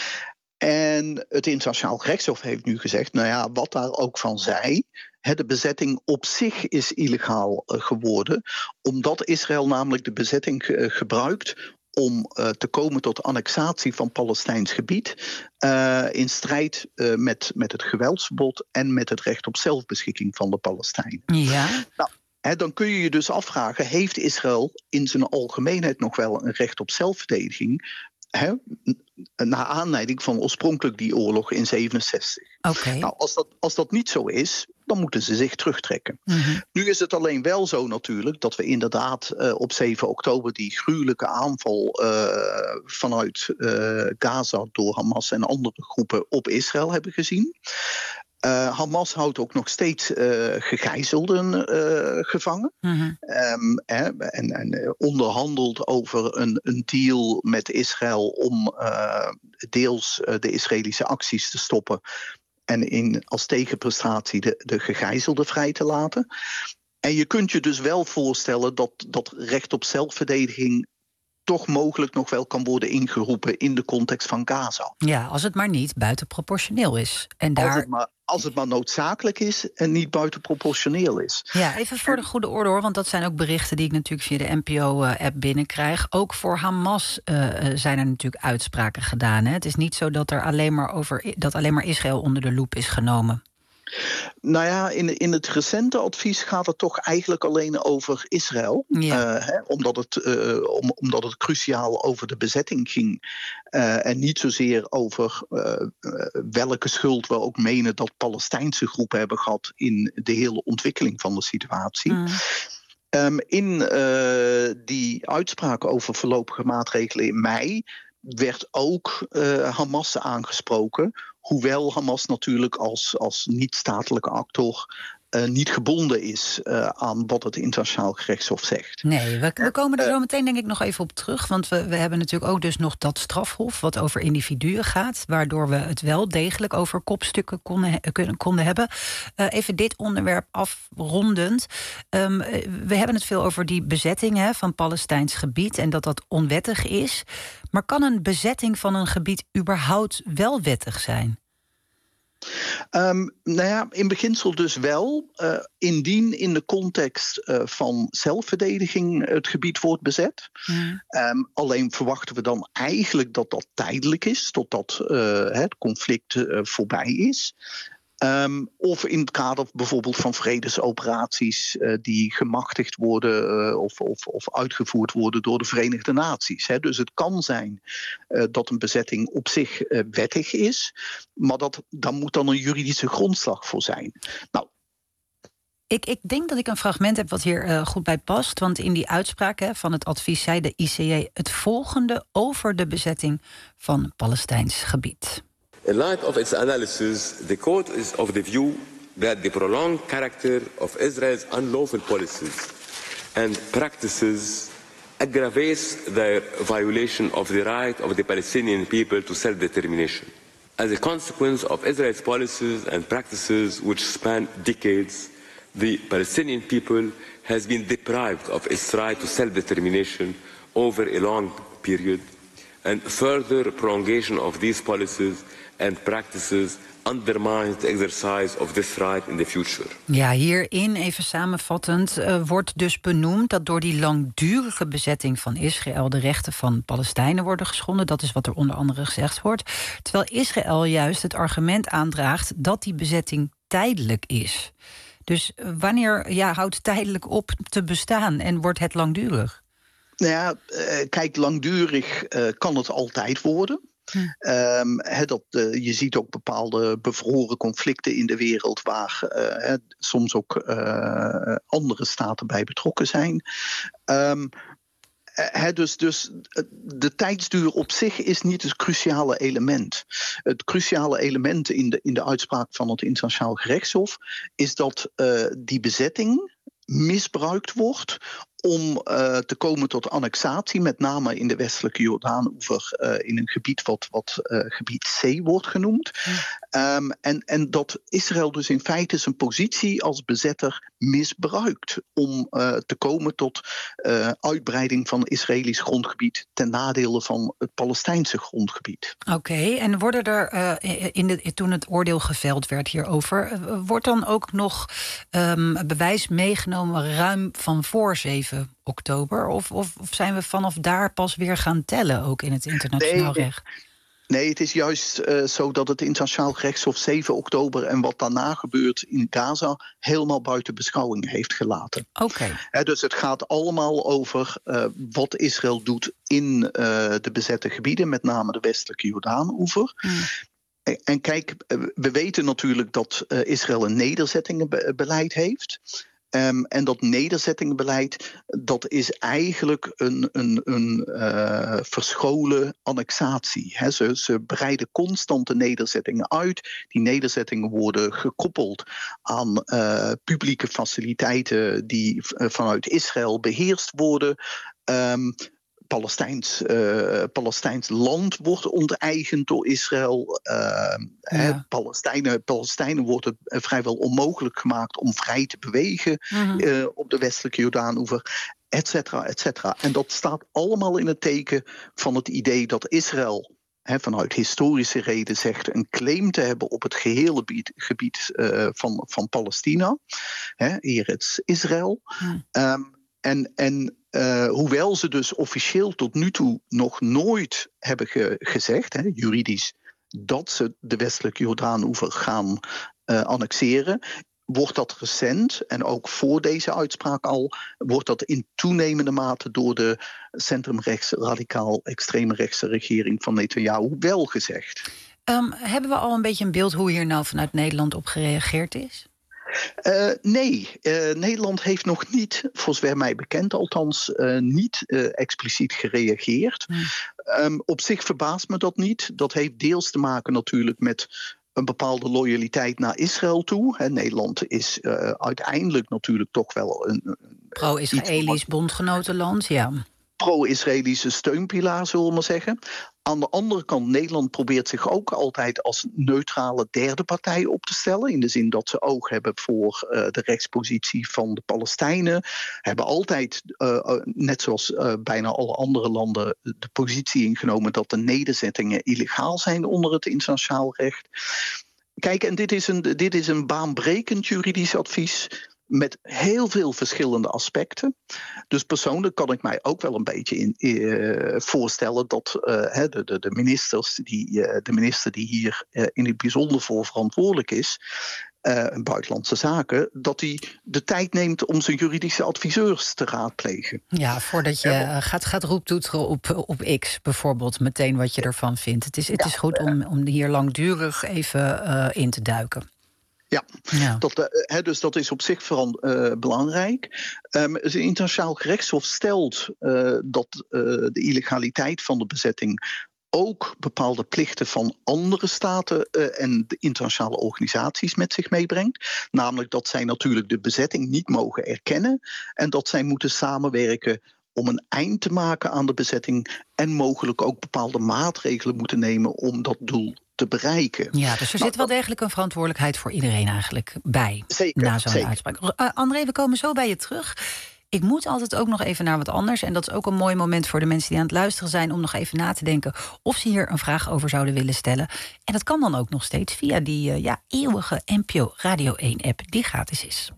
En het Internationaal Gerechtshof heeft nu gezegd, nou ja, wat daar ook van zij, de bezetting op zich is illegaal geworden, omdat Israël namelijk de bezetting gebruikt om uh, te komen tot annexatie van Palestijns gebied uh, in strijd uh, met, met het geweldsverbod en met het recht op zelfbeschikking van de Palestijnen. Ja. Nou, hè, dan kun je je dus afvragen, heeft Israël in zijn algemeenheid nog wel een recht op zelfverdediging? Hè, naar aanleiding van oorspronkelijk die oorlog in zevenenzestig. Okay. Nou, als dat, als dat niet zo is, dan moeten ze zich terugtrekken. Mm-hmm. Nu is het alleen wel zo natuurlijk dat we inderdaad uh, op zeven oktober die gruwelijke aanval uh, vanuit uh, Gaza door Hamas en andere groepen op Israël hebben gezien. Uh, Hamas houdt ook nog steeds uh, gegijzelden uh, gevangen. Mm-hmm. Um, eh, en, en onderhandelt over een, een deal met Israël om uh, deels uh, de Israëlische acties te stoppen en in, als tegenprestatie de, de gegijzelden vrij te laten. En je kunt je dus wel voorstellen dat dat recht op zelfverdediging toch mogelijk nog wel kan worden ingeroepen in de context van Gaza. Ja, als het maar niet buitenproportioneel is. En daar... als, het maar, als het maar noodzakelijk is en niet buitenproportioneel is. Ja, even voor de goede orde hoor, want dat zijn ook berichten die ik natuurlijk via de N P O-app binnenkrijg. Ook voor Hamas uh, zijn er natuurlijk uitspraken gedaan. Hè? Het is niet zo dat er alleen maar over dat alleen maar Israël onder de loep is genomen. Nou ja, in, in het recente advies gaat het toch eigenlijk alleen over Israël. Ja. Uh, hè, omdat, het, uh, om, omdat het cruciaal over de bezetting ging. Uh, en niet zozeer over uh, uh, welke schuld we ook menen dat Palestijnse groepen hebben gehad in de hele ontwikkeling van de situatie. Mm. Um, in uh, die uitspraak over voorlopige maatregelen in mei werd ook uh, Hamas aangesproken. Hoewel Hamas natuurlijk als, als niet-statelijke actor uh, niet gebonden is uh, aan wat het internationaal gerechtshof zegt. Nee, we, we komen er zo meteen denk ik nog even op terug. Want we, we hebben natuurlijk ook dus nog dat strafhof wat over individuen gaat. Waardoor we het wel degelijk over kopstukken konden, kunnen, konden hebben. Uh, even dit onderwerp afrondend. Um, we hebben het veel over die bezetting hè, van Palestijns gebied. En dat dat onwettig is. Maar kan een bezetting van een gebied überhaupt wel wettig zijn? Um, nou ja, in beginsel dus wel. Uh, indien in de context uh, van zelfverdediging het gebied wordt bezet. Mm. Um, alleen verwachten we dan eigenlijk dat dat tijdelijk is, totdat uh, het conflict uh, voorbij is. Um, of in het kader bijvoorbeeld van vredesoperaties uh, die gemachtigd worden uh, of, of, of uitgevoerd worden door de Verenigde Naties. Hè. Dus het kan zijn uh, dat een bezetting op zich uh, wettig is, maar dat, daar moet dan een juridische grondslag voor zijn. Nou, Ik, ik denk dat ik een fragment heb wat hier uh, goed bij past. Want in die uitspraak hè, van het advies zei de I C J het volgende over de bezetting van Palestijns gebied. In light of its analysis, the court is of the view that the prolonged character of Israel's unlawful policies and practices aggravates the violation of the right of the Palestinian people to self-determination. As a consequence of Israel's policies and practices which span decades, the Palestinian people has been deprived of its right to self-determination over a long period, and further prolongation of these policies and practices undermines the exercise of this right in the future. Ja, hierin, even samenvattend, uh, wordt dus benoemd dat door die langdurige bezetting van Israël de rechten van Palestijnen worden geschonden. Dat is wat er onder andere gezegd wordt. Terwijl Israël juist het argument aandraagt dat die bezetting tijdelijk is. Dus wanneer ja, houdt tijdelijk op te bestaan en wordt het langdurig? Nou ja, kijk, langdurig uh, kan het altijd worden. Hm. Um, he, dat, uh, je ziet ook bepaalde bevroren conflicten in de wereld waar uh, he, soms ook uh, andere staten bij betrokken zijn. Um, he, dus, dus de tijdsduur op zich is niet het cruciale element. Het cruciale element in de, in de uitspraak van het Internationaal Gerechtshof is dat uh, die bezetting misbruikt wordt om uh, te komen tot annexatie, met name in de westelijke Jordaan-oever, uh, in een gebied wat, wat uh, gebied C wordt genoemd. Ja. Um, en, en dat Israël dus in feite zijn positie als bezetter misbruikt om uh, te komen tot uh, uitbreiding van Israëlisch grondgebied ten nadele van het Palestijnse grondgebied. Oké, okay, en worden er, uh, in de, toen het oordeel geveld werd hierover, uh, wordt dan ook nog um, bewijs meegenomen ruim van voor zeven oktober? Of, of, of zijn we vanaf daar pas weer gaan tellen, ook in het internationaal nee, recht? Nee, het is juist uh, zo dat het internationaal gerechtshof zeven oktober en wat daarna gebeurt in Gaza helemaal buiten beschouwing heeft gelaten. Oké. Okay. He, dus het gaat allemaal over uh, wat Israël doet in uh, de bezette gebieden, met name de westelijke Jordaan-oever. Hmm. En kijk, we weten natuurlijk dat uh, Israël een nederzettingenbeleid heeft. Um, en dat nederzettingenbeleid, dat is eigenlijk een, een, een uh, verscholen annexatie. He, ze, ze breiden constante nederzettingen uit. Die nederzettingen worden gekoppeld aan uh, publieke faciliteiten die uh, vanuit Israël beheerst worden. Um, Palestijns, uh, Palestijns land wordt onteigend door Israël. Uh, ja. hè, Palestijnen, Palestijnen wordt het vrijwel onmogelijk gemaakt om vrij te bewegen uh-huh. uh, op de westelijke Jordaan-oever, et cetera, et cetera. En dat staat allemaal in het teken van het idee dat Israël, He, vanuit historische reden zegt een claim te hebben op het gehele gebied, gebied uh, van, van Palestina. He, hier is Israël. Hmm. Um, en, en uh, hoewel ze dus officieel tot nu toe nog nooit hebben ge, gezegd, he, juridisch, dat ze de westelijke Jordaan-oever gaan uh, annexeren. Wordt dat recent, en ook voor deze uitspraak al, wordt dat in toenemende mate door de centrumrechts, radicaal extreemrechtse regering van Netanyahu wel gezegd. Um, hebben we al een beetje een beeld hoe hier nou vanuit Nederland op gereageerd is? Uh, nee, uh, Nederland heeft nog niet, voor zover mij bekend althans, uh, niet uh, expliciet gereageerd. Hmm. Um, op zich verbaast me dat niet. Dat heeft deels te maken natuurlijk met een bepaalde loyaliteit naar Israël toe. He, Nederland is uh, uiteindelijk natuurlijk toch wel een... een pro-Israëlisch bondgenotenland, ja. Pro-Israëlische steunpilaar, zullen we maar zeggen. Aan de andere kant, Nederland probeert zich ook altijd als neutrale derde partij op te stellen. In de zin dat ze oog hebben voor uh, de rechtspositie van de Palestijnen. Hebben altijd, uh, net zoals uh, bijna alle andere landen, de positie ingenomen dat de nederzettingen illegaal zijn onder het internationaal recht. Kijk, en dit is een, dit is een baanbrekend juridisch advies met heel veel verschillende aspecten. Dus persoonlijk kan ik mij ook wel een beetje in, uh, voorstellen dat uh, de, de, de, ministers die, uh, de minister die hier uh, in het bijzonder voor verantwoordelijk is, uh, buitenlandse zaken, dat hij de tijd neemt om zijn juridische adviseurs te raadplegen. Ja, voordat je uh, gaat, gaat roeptoeteren op, op X bijvoorbeeld, meteen wat je ervan vindt. Het is, het is goed om, om hier langdurig even uh, in te duiken. Ja, ja. Dat, uh, he, dus dat is op zich vooral uh, belangrijk. Um, het internationaal gerechtshof stelt uh, dat uh, de illegaliteit van de bezetting ook bepaalde plichten van andere staten uh, en de internationale organisaties met zich meebrengt. Namelijk dat zij natuurlijk de bezetting niet mogen erkennen en dat zij moeten samenwerken om een eind te maken aan de bezetting en mogelijk ook bepaalde maatregelen moeten nemen om dat doel te bereiken. Ja, dus er nou, zit wel degelijk een verantwoordelijkheid voor iedereen eigenlijk bij. Zeker, na zo'n zeker. uitspraak. Uh, André, we komen zo bij je terug. Ik moet altijd ook nog even naar wat anders. En dat is ook een mooi moment voor de mensen die aan het luisteren zijn om nog even na te denken of ze hier een vraag over zouden willen stellen. En dat kan dan ook nog steeds via die uh, ja, eeuwige N P O Radio één app die gratis is.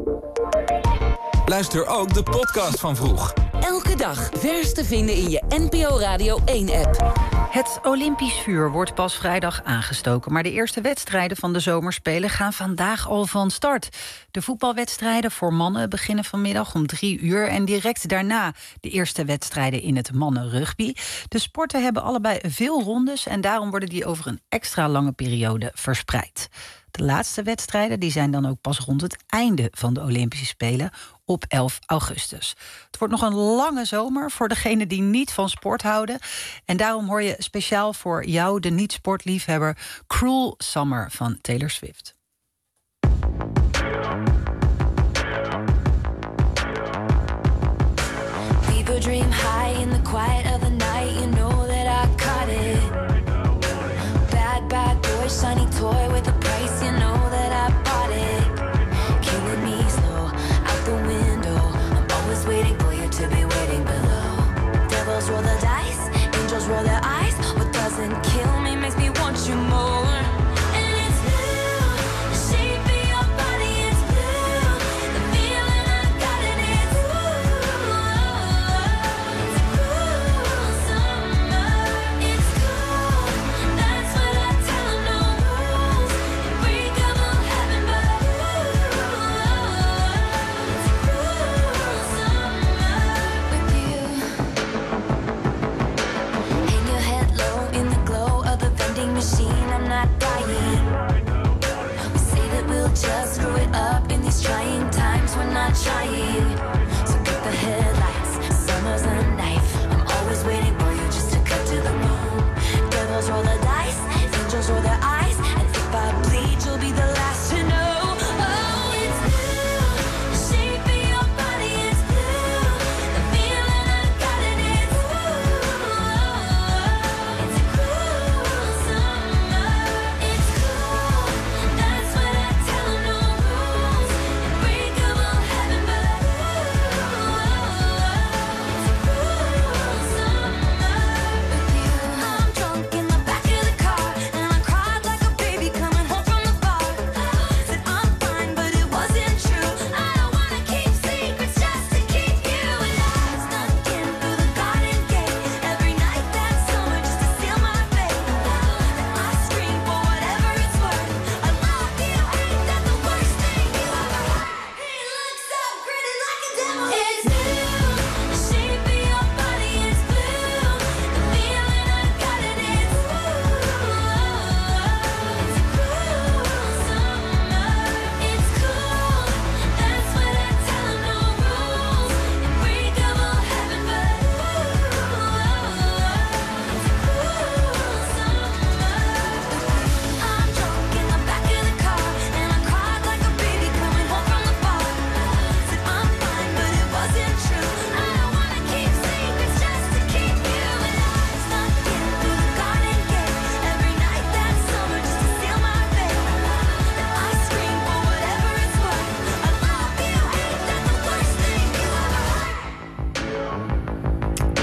Luister ook de podcast van Vroeg. Elke dag vers te vinden in je N P O Radio één app. Het Olympisch vuur wordt pas vrijdag aangestoken, maar de eerste wedstrijden van de zomerspelen gaan vandaag al van start. De voetbalwedstrijden voor mannen beginnen vanmiddag om drie uur en direct daarna de eerste wedstrijden in het mannenrugby. De sporten hebben allebei veel rondes en daarom worden die over een extra lange periode verspreid. De laatste wedstrijden die zijn dan ook pas rond het einde van de Olympische Spelen op elf augustus. Het wordt nog een lange zomer voor degenen die niet van sport houden. En daarom hoor je speciaal voor jou, de niet-sportliefhebber, Cruel Summer van Taylor Swift. People dream high in the quiet of the night. You know that I caught it. Bad, bad boy, shiny toy with a price. You know that I bought it. Killing me slow, out the window. I'm always waiting for you to be waiting below. Devils roll the dice, angels roll their eyes. What doesn't kill me makes me want you more. Ooh.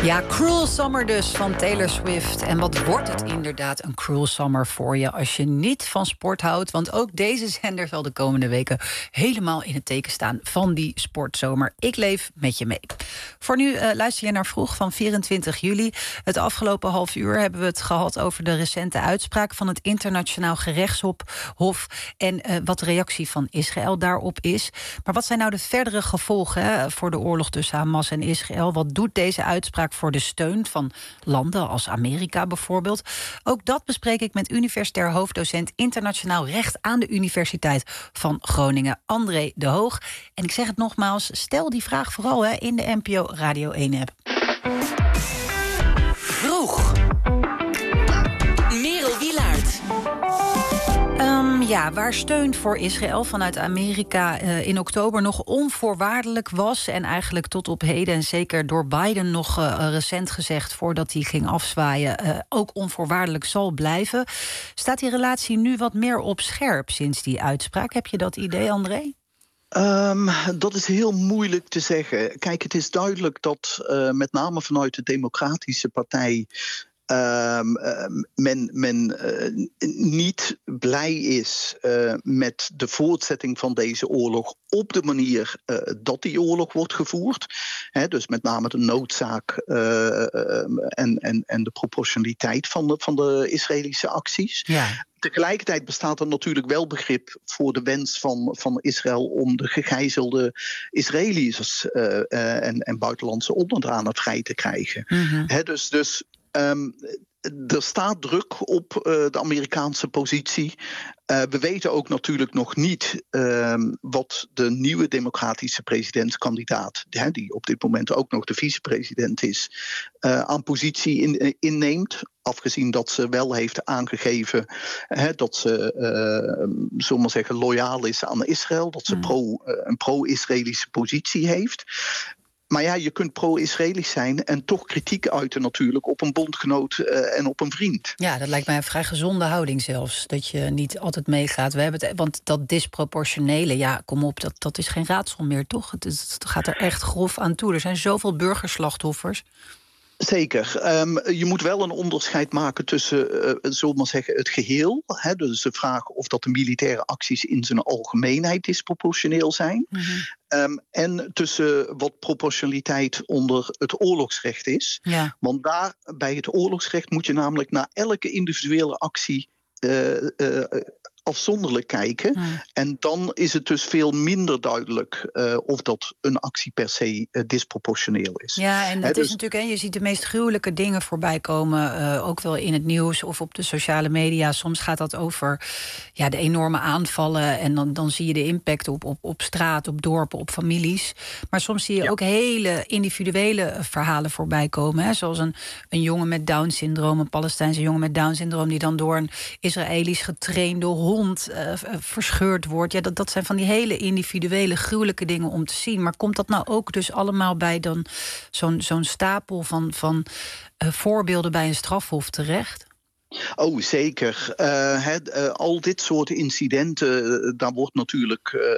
Ja, Cruel Summer dus van Taylor Swift. En wat wordt het inderdaad een Cruel Summer voor je als je niet van sport houdt? Want ook deze zender zal de komende weken helemaal in het teken staan van die sportzomer. Ik leef met je mee. Voor nu uh, luister je naar Vroeg van vierentwintig juli. Het afgelopen half uur hebben we het gehad over de recente uitspraak van het Internationaal Gerechtshof en uh, wat de reactie van Israël daarop is. Maar wat zijn nou de verdere gevolgen hè, voor de oorlog tussen Hamas en Israël? Wat doet deze uitspraak voor de steun van landen als Amerika bijvoorbeeld? Ook dat bespreek ik met universitair hoofddocent internationaal recht aan de Universiteit van Groningen, André de Hoog. En ik zeg het nogmaals, stel die vraag vooral hè, in de N P O Radio één app. Vroeg. Merel Wielaert. Um, ja, waar steun voor Israël vanuit Amerika uh, in oktober nog onvoorwaardelijk was en eigenlijk tot op heden en zeker door Biden nog uh, recent gezegd voordat hij ging afzwaaien uh, ook onvoorwaardelijk zal blijven, staat die relatie nu wat meer op scherp sinds die uitspraak. Heb je dat idee, André? Um, dat is heel moeilijk te zeggen. Kijk, het is duidelijk dat uh, met name vanuit de Democratische Partij Um, uh, men, men uh, niet blij is uh, met de voortzetting van deze oorlog op de manier uh, dat die oorlog wordt gevoerd. He, dus met name de noodzaak uh, uh, en, en, en de proportionaliteit van de, van de Israëlische acties. Ja. Tegelijkertijd bestaat er natuurlijk wel begrip voor de wens van, van Israël om de gegijzelde Israëliërs uh, uh, en, en buitenlandse onderdanen vrij te krijgen. Mm-hmm. He, dus... dus Um, er staat druk op uh, de Amerikaanse positie. Uh, we weten ook natuurlijk nog niet uh, wat de nieuwe democratische presidentskandidaat, hè, die op dit moment ook nog de vicepresident is, uh, aan positie in, inneemt. Afgezien dat ze wel heeft aangegeven hè, dat ze, uh, zullen we maar zeggen, loyaal is aan Israël. Dat ze mm. pro, uh, een pro-Israëlische positie heeft. Maar ja, je kunt pro-Israëlisch zijn en toch kritiek uiten natuurlijk op een bondgenoot uh, en op een vriend. Ja, dat lijkt mij een vrij gezonde houding zelfs. Dat je niet altijd meegaat. We hebben het, want dat disproportionele, ja, kom op, dat, dat is geen raadsel meer, toch? Het, is, het gaat er echt grof aan toe. Er zijn zoveel burgerslachtoffers. Zeker. Um, je moet wel een onderscheid maken tussen, uh, zullen we maar zeggen, het geheel. Hè, dus de vraag of dat de militaire acties in zijn algemeenheid disproportioneel zijn. Mm-hmm. Um, en tussen wat proportionaliteit onder het oorlogsrecht is. Ja. Want daar, bij het oorlogsrecht moet je namelijk naar elke individuele actie Uh, uh, afzonderlijk kijken. Hmm. En dan is het dus veel minder duidelijk uh, of dat een actie per se uh, disproportioneel is. Ja, en het He, dus... is natuurlijk, hè, je ziet de meest gruwelijke dingen voorbij komen, uh, ook wel in het nieuws of op de sociale media. Soms gaat dat over ja, de enorme aanvallen en dan, dan zie je de impact op, op, op straat, op dorpen, op families. Maar soms zie je ja. ook hele individuele verhalen voorbij komen. Hè, zoals een, een jongen met Down-syndroom, een Palestijnse jongen met Down-syndroom die dan door een Israëlisch getrainde hond uh, verscheurd wordt. Ja, dat, dat zijn van die hele individuele, gruwelijke dingen om te zien. Maar komt dat nou ook dus allemaal bij dan zo'n, zo'n stapel van, van uh, voorbeelden bij een strafhof terecht? Oh, zeker. Uh, he, uh, al dit soort incidenten, uh, daar wordt natuurlijk uh,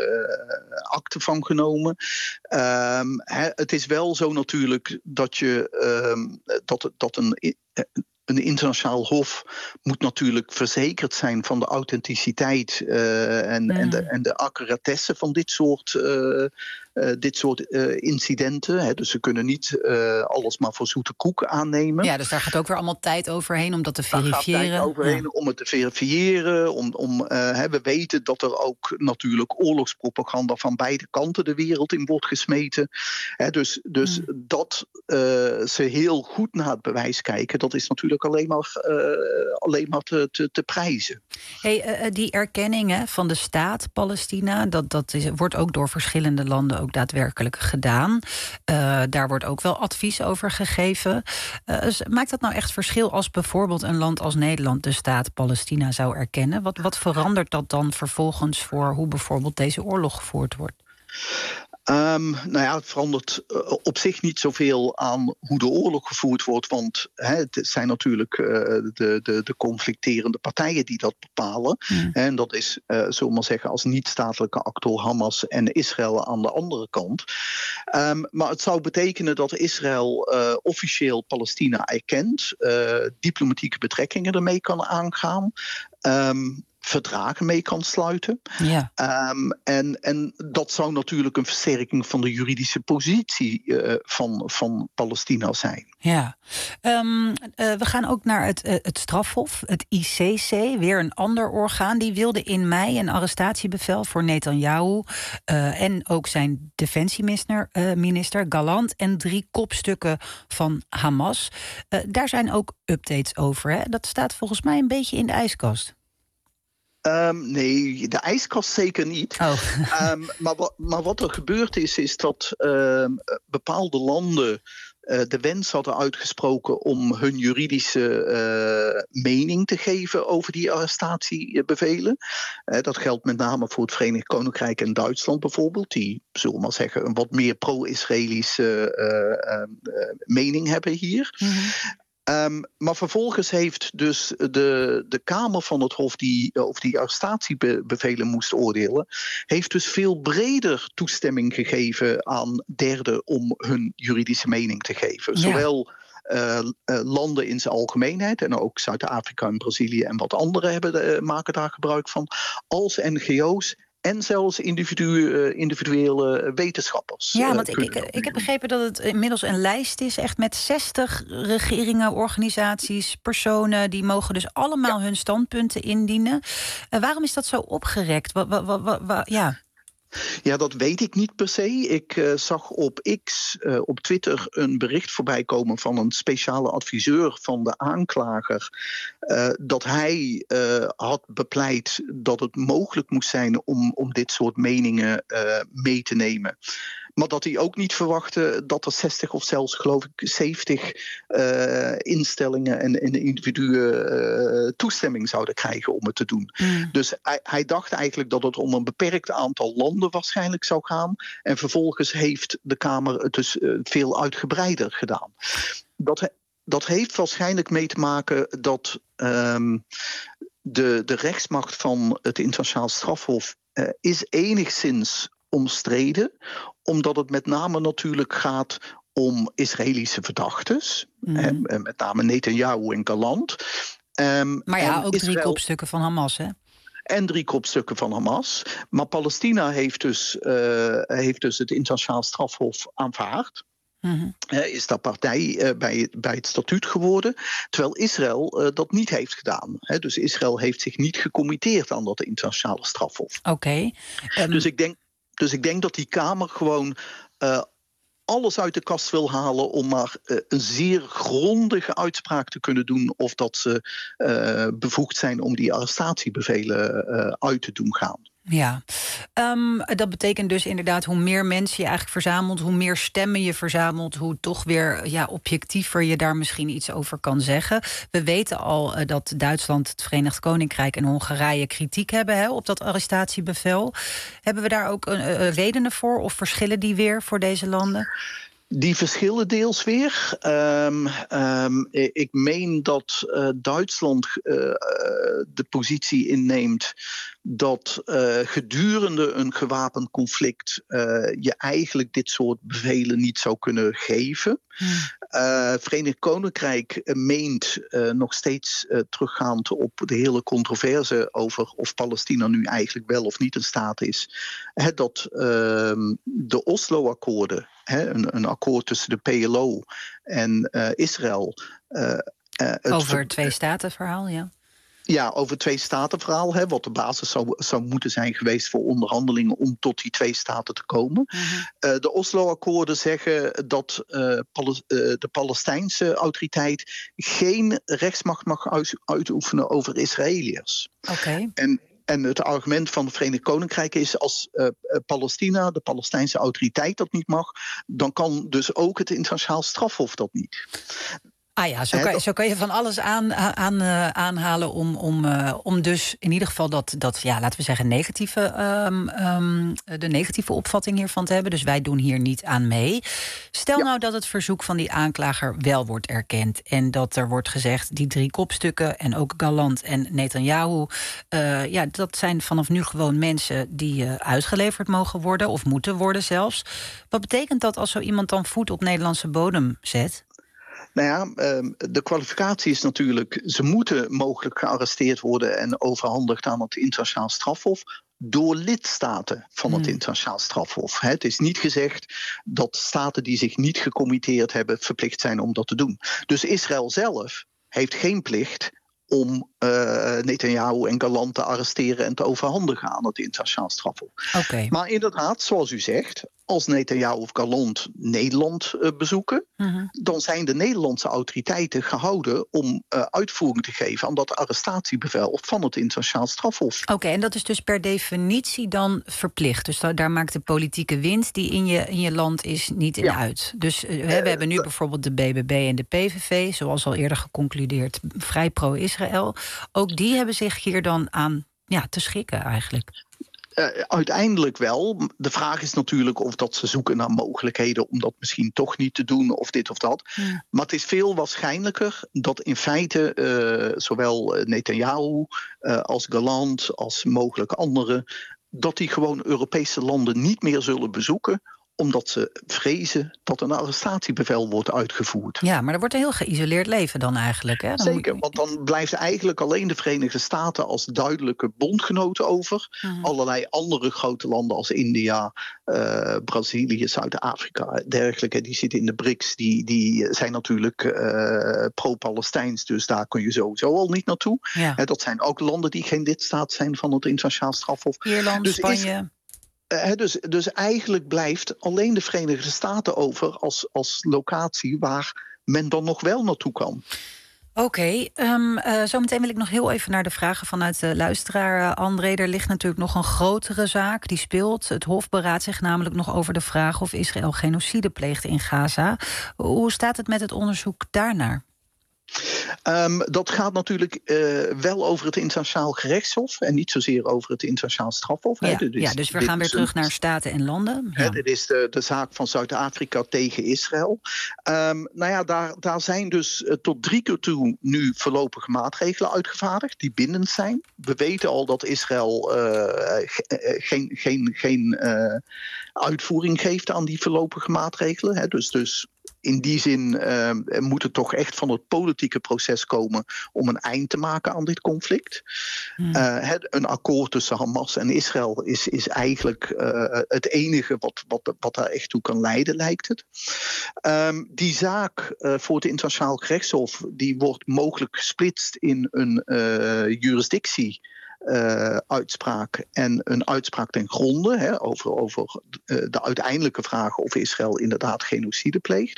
akte van genomen. Uh, he, het is wel zo natuurlijk dat je uh, dat, dat een... Uh, Een internationaal hof moet natuurlijk verzekerd zijn van de authenticiteit uh, en, mm. en, de, en de accuratesse van dit soort, uh, uh, dit soort uh, incidenten. Hè. Dus ze kunnen niet uh, alles maar voor zoete koek aannemen. Ja, dus daar gaat ook weer allemaal tijd overheen om dat te verifiëren. Daar gaat tijd overheen ja. om het te verifiëren. Om, om, uh, hè, we weten dat er ook natuurlijk oorlogspropaganda van beide kanten de wereld in wordt gesmeten. Hè, dus dus mm. dat uh, ze heel goed naar het bewijs kijken, dat is natuurlijk alleen maar, uh, alleen maar te, te, te prijzen. Hey, uh, die erkenning hè, van de staat Palestina, dat, dat is, wordt ook door verschillende landen ook daadwerkelijk gedaan. Uh, daar wordt ook wel advies over gegeven. Uh, maakt dat nou echt verschil als bijvoorbeeld een land als Nederland de staat Palestina zou erkennen? Wat, wat verandert dat dan vervolgens voor hoe bijvoorbeeld deze oorlog gevoerd wordt? Um, nou ja, het verandert uh, op zich niet zoveel aan hoe de oorlog gevoerd wordt. Want hè, het zijn natuurlijk uh, de, de, de conflicterende partijen die dat bepalen. Mm. En dat is, uh, zullen we maar zeggen, als niet-statelijke actor Hamas en Israël aan de andere kant. Um, maar het zou betekenen dat Israël uh, officieel Palestina erkent. Uh, diplomatieke betrekkingen ermee kan aangaan. Um, verdragen mee kan sluiten. Ja. Um, en, en dat zou natuurlijk een versterking van de juridische positie uh, van, van Palestina zijn. Ja. Um, uh, we gaan ook naar het, uh, het strafhof, het I C C, weer een ander orgaan. Die wilde in mei een arrestatiebevel voor Netanyahu uh, en ook zijn defensieminister uh, minister Gallant en drie kopstukken van Hamas. Uh, daar zijn ook updates over. Hè? Dat staat volgens mij een beetje in de ijskast. Um, nee, de ijskast zeker niet. Oh. um, maar, wa- maar wat er gebeurd is, is dat um, bepaalde landen uh, de wens hadden uitgesproken om hun juridische uh, mening te geven over die arrestatiebevelen. Uh, dat geldt met name voor het Verenigd Koninkrijk en Duitsland bijvoorbeeld, die, zullen we maar zeggen, een wat meer pro-Israëlische uh, uh, uh, mening hebben hier. Mm-hmm. Um, maar vervolgens heeft dus de, de Kamer van het Hof die over die arrestatiebevelen moest oordelen, heeft dus veel breder toestemming gegeven aan derden om hun juridische mening te geven. Ja. Zowel uh, uh, landen in zijn algemeenheid, en ook Zuid-Afrika en Brazilië en wat andere hebben, uh, maken daar gebruik van, als N G O's. En zelfs individu- individuele wetenschappers. Ja, want ik, ik, ik heb begrepen dat het inmiddels een lijst is, echt met zestig regeringen, organisaties, personen. Die mogen dus allemaal ja. hun standpunten indienen. Uh, waarom is dat zo opgerekt? Wa, wa, wa, wa, wa, ja. Ja, dat weet ik niet per se. Ik uh, zag op X, uh, op Twitter, een bericht voorbij komen van een speciale adviseur van de aanklager. Uh, dat hij uh, had bepleit dat het mogelijk moest zijn om, om dit soort meningen uh, mee te nemen. Maar dat hij ook niet verwachtte dat er zestig of zelfs, geloof ik, zeventig uh, instellingen en, en individuen uh, toestemming zouden krijgen om het te doen. Mm. Dus hij, hij dacht eigenlijk dat het om een beperkt aantal landen waarschijnlijk zou gaan. En vervolgens heeft de Kamer het dus uh, veel uitgebreider gedaan. Dat, dat heeft waarschijnlijk mee te maken dat um, de, de rechtsmacht van het Internationaal Strafhof uh, is enigszins omstreden, omdat het met name natuurlijk gaat om Israëlische verdachtes. Mm-hmm. Hè, met name Netanyahu en Gallant. Um, maar ja, ook Israël... drie kopstukken van Hamas, hè? En drie kopstukken van Hamas. Maar Palestina heeft dus, uh, heeft dus het Internationaal Strafhof aanvaard. Mm-hmm. Uh, is daar partij uh, bij, bij het statuut geworden. Terwijl Israël uh, dat niet heeft gedaan. Hè, dus Israël heeft zich niet gecommitteerd aan dat Internationale Strafhof. Oké. Okay. Um... Dus ik denk... Dus ik denk dat die Kamer gewoon uh, alles uit de kast wil halen om maar uh, een zeer grondige uitspraak te kunnen doen of dat ze uh, bevoegd zijn om die arrestatiebevelen uh, uit te doen gaan. Ja, um, dat betekent dus inderdaad hoe meer mensen je eigenlijk verzamelt, hoe meer stemmen je verzamelt, hoe toch weer ja, objectiever je daar misschien iets over kan zeggen. We weten al uh, dat Duitsland, het Verenigd Koninkrijk en Hongarije kritiek hebben hè, op dat arrestatiebevel. Hebben we daar ook uh, uh, redenen voor of verschillen die weer voor deze landen? Die verschillen deels weer. Um, um, ik meen dat uh, Duitsland uh, de positie inneemt dat uh, gedurende een gewapend conflict uh, je eigenlijk dit soort bevelen niet zou kunnen geven. Hmm. Uh, Verenigd Koninkrijk meent uh, nog steeds uh, teruggaand op de hele controverse over of Palestina nu eigenlijk wel of niet een staat is. He, dat uh, de Oslo-akkoorden, he, een, een akkoord tussen de P L O en uh, Israël. Uh, uh, het over het twee-staten-verhaal, ja. Ja, over het twee-staten-verhaal, hè, wat de basis zou, zou moeten zijn geweest voor onderhandelingen om tot die twee staten te komen. Mm-hmm. Uh, de Oslo-akkoorden zeggen dat uh, Pal- uh, de Palestijnse autoriteit geen rechtsmacht mag uit- uitoefenen over Israëliërs. Okay. En En het argument van het Verenigd Koninkrijk is als uh, Palestina, de Palestijnse autoriteit dat niet mag, dan kan dus ook het Internationaal Strafhof dat niet. Ah ja, zo kan, zo kan je van alles aan, aan, uh, aanhalen om, om, uh, om dus in ieder geval dat, dat ja, laten we zeggen, negatieve, um, um, de negatieve opvatting hiervan te hebben. Dus wij doen hier niet aan mee. Stel ja. nou dat het verzoek van die aanklager wel wordt erkend en dat er wordt gezegd, die drie kopstukken en ook Gallant en Netanyahu, uh, ja, dat zijn vanaf nu gewoon mensen die uh, uitgeleverd mogen worden of moeten worden zelfs. Wat betekent dat als zo iemand dan voet op Nederlandse bodem zet? Nou ja, de kwalificatie is natuurlijk, ze moeten mogelijk gearresteerd worden en overhandigd aan het internationaal strafhof door lidstaten van het hmm. internationaal strafhof. Het is niet gezegd dat staten die zich niet gecommitteerd hebben verplicht zijn om dat te doen. Dus Israël zelf heeft geen plicht om uh, Netanyahu en Gallant te arresteren en te overhandigen aan het internationaal strafhof. Okay. Maar inderdaad, zoals u zegt, als Netanyahu of Gallant Nederland uh, bezoeken, uh-huh. dan zijn de Nederlandse autoriteiten gehouden om uh, uitvoering te geven aan dat arrestatiebevel van het internationaal strafhof. Oké, okay, en dat is dus per definitie dan verplicht. Dus da- daar maakt de politieke wind die in je, in je land is niet in ja. uit. Dus uh, we uh, hebben nu uh, bijvoorbeeld de B B B en de P V V, zoals al eerder geconcludeerd, vrij pro-Israël. Ook die hebben zich hier dan aan ja, te schikken eigenlijk. Uh, uiteindelijk wel. De vraag is natuurlijk of dat ze zoeken naar mogelijkheden om dat misschien toch niet te doen of dit of dat. Ja. Maar het is veel waarschijnlijker dat in feite uh, zowel Netanyahu uh, als Gallant als mogelijk anderen, dat die gewoon Europese landen niet meer zullen bezoeken, omdat ze vrezen dat een arrestatiebevel wordt uitgevoerd. Ja, maar er wordt een heel geïsoleerd leven dan eigenlijk. Hè? Dan Zeker, want dan blijft eigenlijk alleen de Verenigde Staten als duidelijke bondgenoten over. Uh-huh. Allerlei andere grote landen als India, uh, Brazilië, Zuid-Afrika, dergelijke, die zitten in de B R I C S. Die, die zijn natuurlijk uh, pro-Palestijns, dus daar kun je sowieso al niet naartoe. Ja. Uh, dat zijn ook landen die geen lidstaat zijn van het internationaal strafhof. Ierland, dus Spanje. Is, Uh, dus, dus eigenlijk blijft alleen de Verenigde Staten over als, als locatie waar men dan nog wel naartoe kan. Oké, okay, um, uh, zometeen wil ik nog heel even naar de vragen vanuit de luisteraar. Uh, André, er ligt natuurlijk nog een grotere zaak die speelt. Het Hof beraadt zich namelijk nog over de vraag of Israël genocide pleegt in Gaza. Hoe staat het met het onderzoek daarnaar? Um, dat gaat natuurlijk uh, wel over het internationaal gerechtshof en niet zozeer over het internationaal strafhof. Ja, dit is, ja dus we gaan weer terug naar staten en landen. Ja. Hè, dit is de, de zaak van Zuid-Afrika tegen Israël. Um, nou ja, daar, daar zijn dus uh, tot drie keer toe nu voorlopige maatregelen uitgevaardigd die bindend zijn. We weten al dat Israël uh, ge- geen, geen, geen uh, uitvoering geeft aan die voorlopige maatregelen. Hè, dus, dus in die zin uh, moet het toch echt van het politieke proces komen om een eind te maken aan dit conflict. Hmm. Uh, het, een akkoord tussen Hamas en Israël is, is eigenlijk uh, het enige wat, wat, wat daar echt toe kan leiden, lijkt het. Um, die zaak uh, voor het internationaal gerechtshof die wordt mogelijk gesplitst in een uh, jurisdictie. Uh, uitspraak en een uitspraak ten gronde hè, over, over uh, de uiteindelijke vraag of Israël inderdaad genocide pleegt.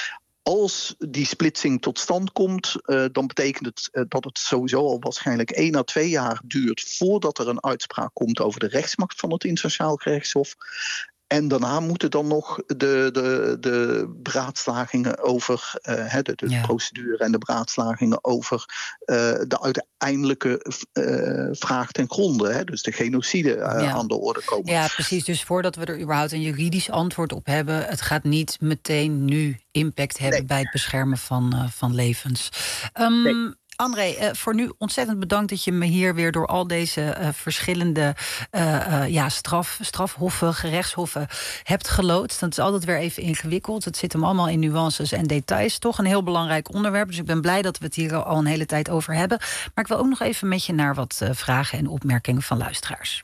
Als die splitsing tot stand komt, uh, dan betekent het uh, dat het sowieso al waarschijnlijk één à twee jaar duurt voordat er een uitspraak komt over de rechtsmacht van het internationaal gerechtshof. En daarna moeten dan nog de, de, de beraadslagingen over uh, de, de ja. procedure en de beraadslagingen over uh, de uiteindelijke uh, vraag ten gronde, hè, dus de genocide uh, ja. aan de orde komen. Ja, precies. Dus voordat we er überhaupt een juridisch antwoord op hebben, het gaat niet meteen nu impact hebben nee. bij het beschermen van, uh, van levens. Um, nee. André, uh, voor nu ontzettend bedankt dat je me hier weer door al deze uh, verschillende uh, uh, ja, straf, strafhoffen, gerechtshoffen hebt geloodst. Dat is altijd weer even ingewikkeld. Het zit hem allemaal in nuances en details. Toch een heel belangrijk onderwerp. Dus ik ben blij dat we het hier al een hele tijd over hebben. Maar ik wil ook nog even met je naar wat uh, vragen en opmerkingen van luisteraars.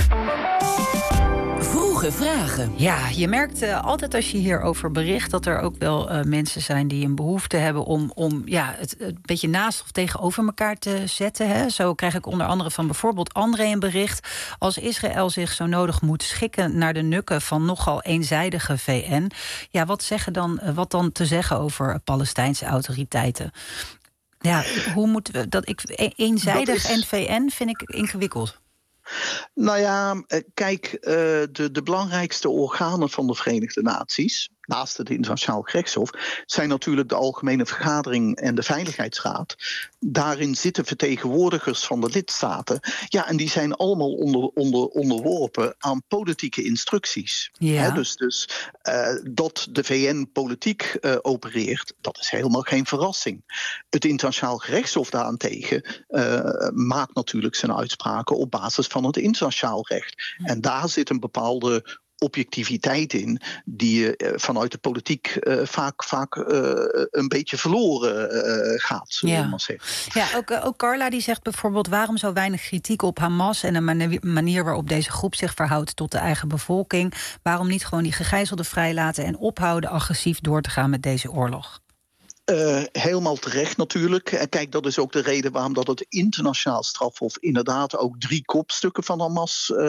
Vroege vragen. Ja, je merkt uh, altijd als je hierover bericht dat er ook wel uh, mensen zijn die een behoefte hebben om, om ja, het een beetje naast of tegenover elkaar te zetten. Hè. Zo krijg ik onder andere van bijvoorbeeld André een bericht. Als Israël zich zo nodig moet schikken naar de nukken van nogal eenzijdige V N. Ja, wat, zeggen dan, uh, wat dan te zeggen over Palestijnse autoriteiten? Ja, hoe moeten we dat? Ik, eenzijdig dat is... en V N vind ik ingewikkeld. Nou ja, kijk, de, de belangrijkste organen van de Verenigde Naties, naast het Internationaal Gerechtshof, zijn natuurlijk de Algemene Vergadering en de Veiligheidsraad. Daarin zitten vertegenwoordigers van de lidstaten. Ja, en die zijn allemaal onder, onder, onderworpen aan politieke instructies. Ja. He, dus dus uh, dat de V N politiek uh, opereert, dat is helemaal geen verrassing. Het Internationaal Gerechtshof daarentegen uh, maakt natuurlijk zijn uitspraken op basis van het internationaal recht. Ja. En daar zit een bepaalde objectiviteit in die uh, vanuit de politiek uh, vaak, vaak uh, een beetje verloren uh, gaat, zullen ja. we maar zeggen. Ja, ook, ook Carla die zegt bijvoorbeeld, waarom zo weinig kritiek op Hamas en de manier waarop deze groep zich verhoudt tot de eigen bevolking? Waarom niet gewoon die gegijzelden vrijlaten en ophouden agressief door te gaan met deze oorlog? Uh, helemaal terecht natuurlijk. En kijk, dat is ook de reden waarom dat het internationaal strafhof inderdaad ook drie kopstukken van Hamas uh,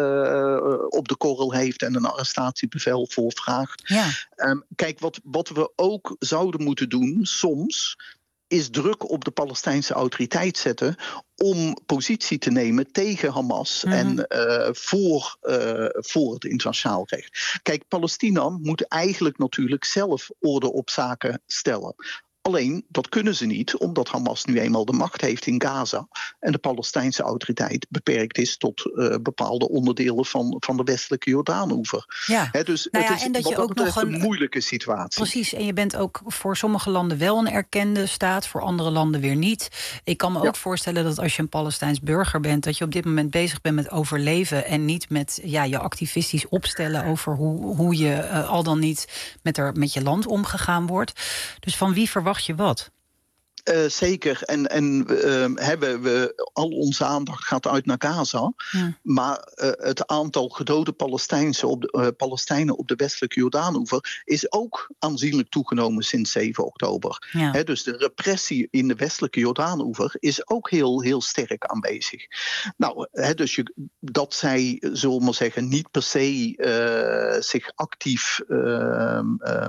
uh, op de korrel heeft en een arrestatiebevel voorvraagt. Ja. Um, kijk, wat, wat we ook zouden moeten doen soms, is druk op de Palestijnse autoriteit zetten om positie te nemen tegen Hamas mm-hmm. en uh, voor, uh, voor het internationaal recht. Kijk, Palestina moet eigenlijk natuurlijk zelf orde op zaken stellen. Alleen, dat kunnen ze niet, omdat Hamas nu eenmaal de macht heeft in Gaza en de Palestijnse autoriteit beperkt is tot uh, bepaalde onderdelen van, van de westelijke Jordaanoever. Ja. He, dus nou ja, het is en dat je ook nog een, een moeilijke situatie. Precies, en je bent ook voor sommige landen wel een erkende staat, voor andere landen weer niet. Ik kan me ja. ook voorstellen dat als je een Palestijns burger bent, dat je op dit moment bezig bent met overleven en niet met ja, je activistisch opstellen over hoe, hoe je uh, al dan niet met, er, met je land omgegaan wordt. Dus van wie verwacht je wat? Uh, zeker. En, en uh, hebben we al onze aandacht gaat uit naar Gaza. Ja. Maar uh, het aantal gedode Palestijnse op de, uh, Palestijnen op de westelijke Jordaanoever is ook aanzienlijk toegenomen sinds zeven oktober. Ja. He, dus de repressie in de westelijke Jordaanoever is ook heel, heel sterk aanwezig. Nou, he, dus je, dat zij, zullen we maar zeggen, niet per se uh, zich actief Uh, uh,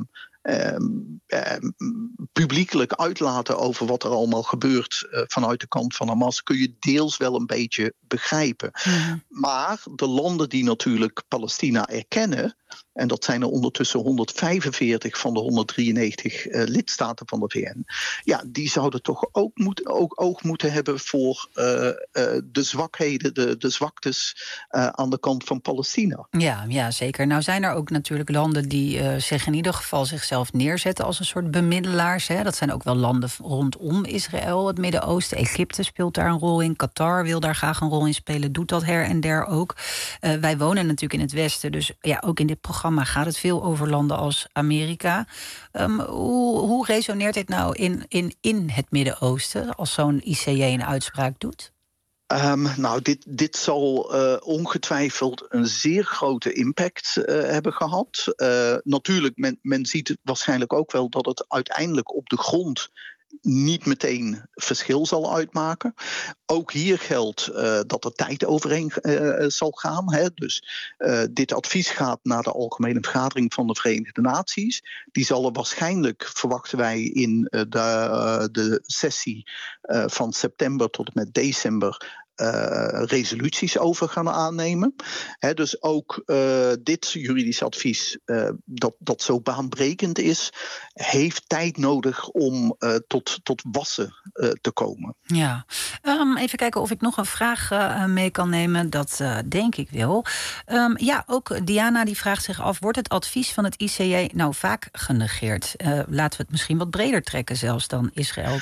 Um, um, publiekelijk uitlaten over wat er allemaal gebeurt uh, vanuit de kant van Hamas, kun je deels wel een beetje begrijpen. Mm. Maar de landen die natuurlijk Palestina erkennen, en dat zijn er ondertussen honderdvijfenveertig van de honderddrieënnegentig uh, lidstaten van de V N. Ja, die zouden toch ook, moet, ook oog moeten hebben voor uh, uh, de zwakheden, de, de zwaktes uh, aan de kant van Palestina. Ja, ja, zeker. Nou zijn er ook natuurlijk landen die uh, zich in ieder geval zichzelf neerzetten als een soort bemiddelaars. Hè. Dat zijn ook wel landen rondom Israël, het Midden-Oosten. Egypte speelt daar een rol in. Qatar wil daar graag een rol in spelen, doet dat her en der ook. Uh, wij wonen natuurlijk in het Westen, dus ja, ook in dit programma gaat het veel over landen als Amerika. Um, hoe, hoe resoneert dit nou in, in, in het Midden-Oosten als zo'n I C J een uitspraak doet? Um, nou, dit, dit zal uh, ongetwijfeld een zeer grote impact uh, hebben gehad. Uh, natuurlijk, men, men ziet het waarschijnlijk ook wel dat het uiteindelijk op de grond niet meteen verschil zal uitmaken. Ook hier geldt uh, dat er tijd overheen uh, zal gaan. Hè. Dus uh, dit advies gaat naar de Algemene Vergadering van de Verenigde Naties. Die zal er waarschijnlijk, verwachten wij, in uh, de, uh, de sessie uh, van september tot en met december Uh, resoluties over gaan aannemen. He, dus ook uh, dit juridisch advies, uh, dat, dat zo baanbrekend is, heeft tijd nodig om uh, tot, tot wassen uh, te komen. Ja, um, even kijken of ik nog een vraag uh, mee kan nemen. Dat uh, denk ik wel. Um, ja, ook Diana die vraagt zich af, wordt het advies van het I C J nou vaak genegeerd? Uh, laten we het misschien wat breder trekken zelfs dan Israël.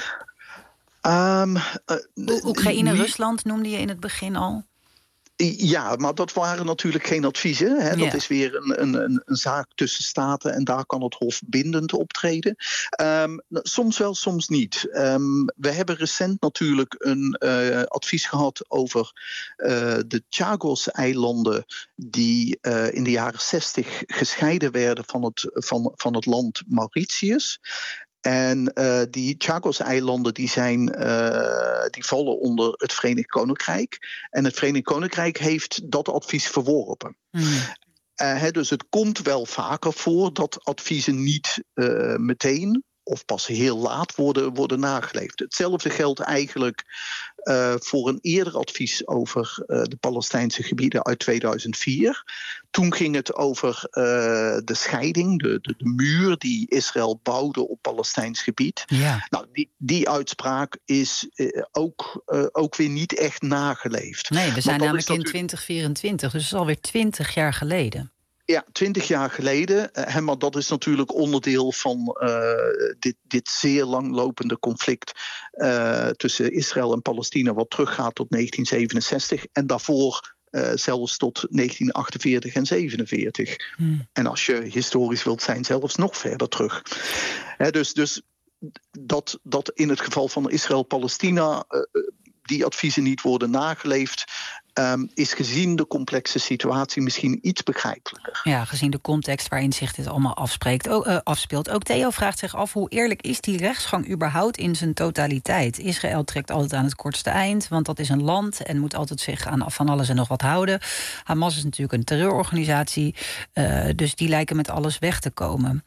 Um, uh, Oekraïne, niet... Rusland noemde je in het begin al. Ja, maar dat waren natuurlijk geen adviezen. Hè? Dat ja. is weer een, een, een zaak tussen staten en daar kan het Hof bindend optreden. Um, soms wel, soms niet. Um, we hebben recent natuurlijk een uh, advies gehad over uh, de Chagos-eilanden die uh, in de jaren zestig gescheiden werden van het, van, van het land Mauritius. En uh, die Chagos-eilanden die zijn, uh, die vallen onder het Verenigd Koninkrijk. En het Verenigd Koninkrijk heeft dat advies verworpen. Mm. Uh, he, dus het komt wel vaker voor dat adviezen niet uh, meteen of pas heel laat worden, worden nageleefd. Hetzelfde geldt eigenlijk uh, voor een eerder advies over uh, de Palestijnse gebieden uit tweeduizend vier. Toen ging het over uh, de scheiding, de, de, de muur die Israël bouwde op Palestijns gebied. Ja. Nou, die, die uitspraak is uh, ook, uh, ook weer niet echt nageleefd. Nee, we zijn namelijk in natuurlijk... twintig vierentwintig, dus dat is alweer twintig jaar geleden. Ja, twintig jaar geleden. Uh, maar dat is natuurlijk onderdeel van uh, dit, dit zeer langlopende conflict uh, tussen Israël en Palestina, wat teruggaat tot negentien zevenenzestig en daarvoor uh, zelfs tot negentien achtenveertig en zevenenveertig. Hmm. En als je historisch wilt zijn, zelfs nog verder terug. He, dus dus dat, dat in het geval van Israël-Palestina uh, die adviezen niet worden nageleefd, Um, is gezien de complexe situatie misschien iets begrijpelijker. Ja, gezien de context waarin zich dit allemaal afspreekt, ook, uh, afspeelt. Ook Theo vraagt zich af, hoe eerlijk is die rechtsgang überhaupt in zijn totaliteit? Israël trekt altijd aan het kortste eind, want dat is een land en moet altijd zich aan van alles en nog wat houden. Hamas is natuurlijk een terreurorganisatie, uh, dus die lijken met alles weg te komen.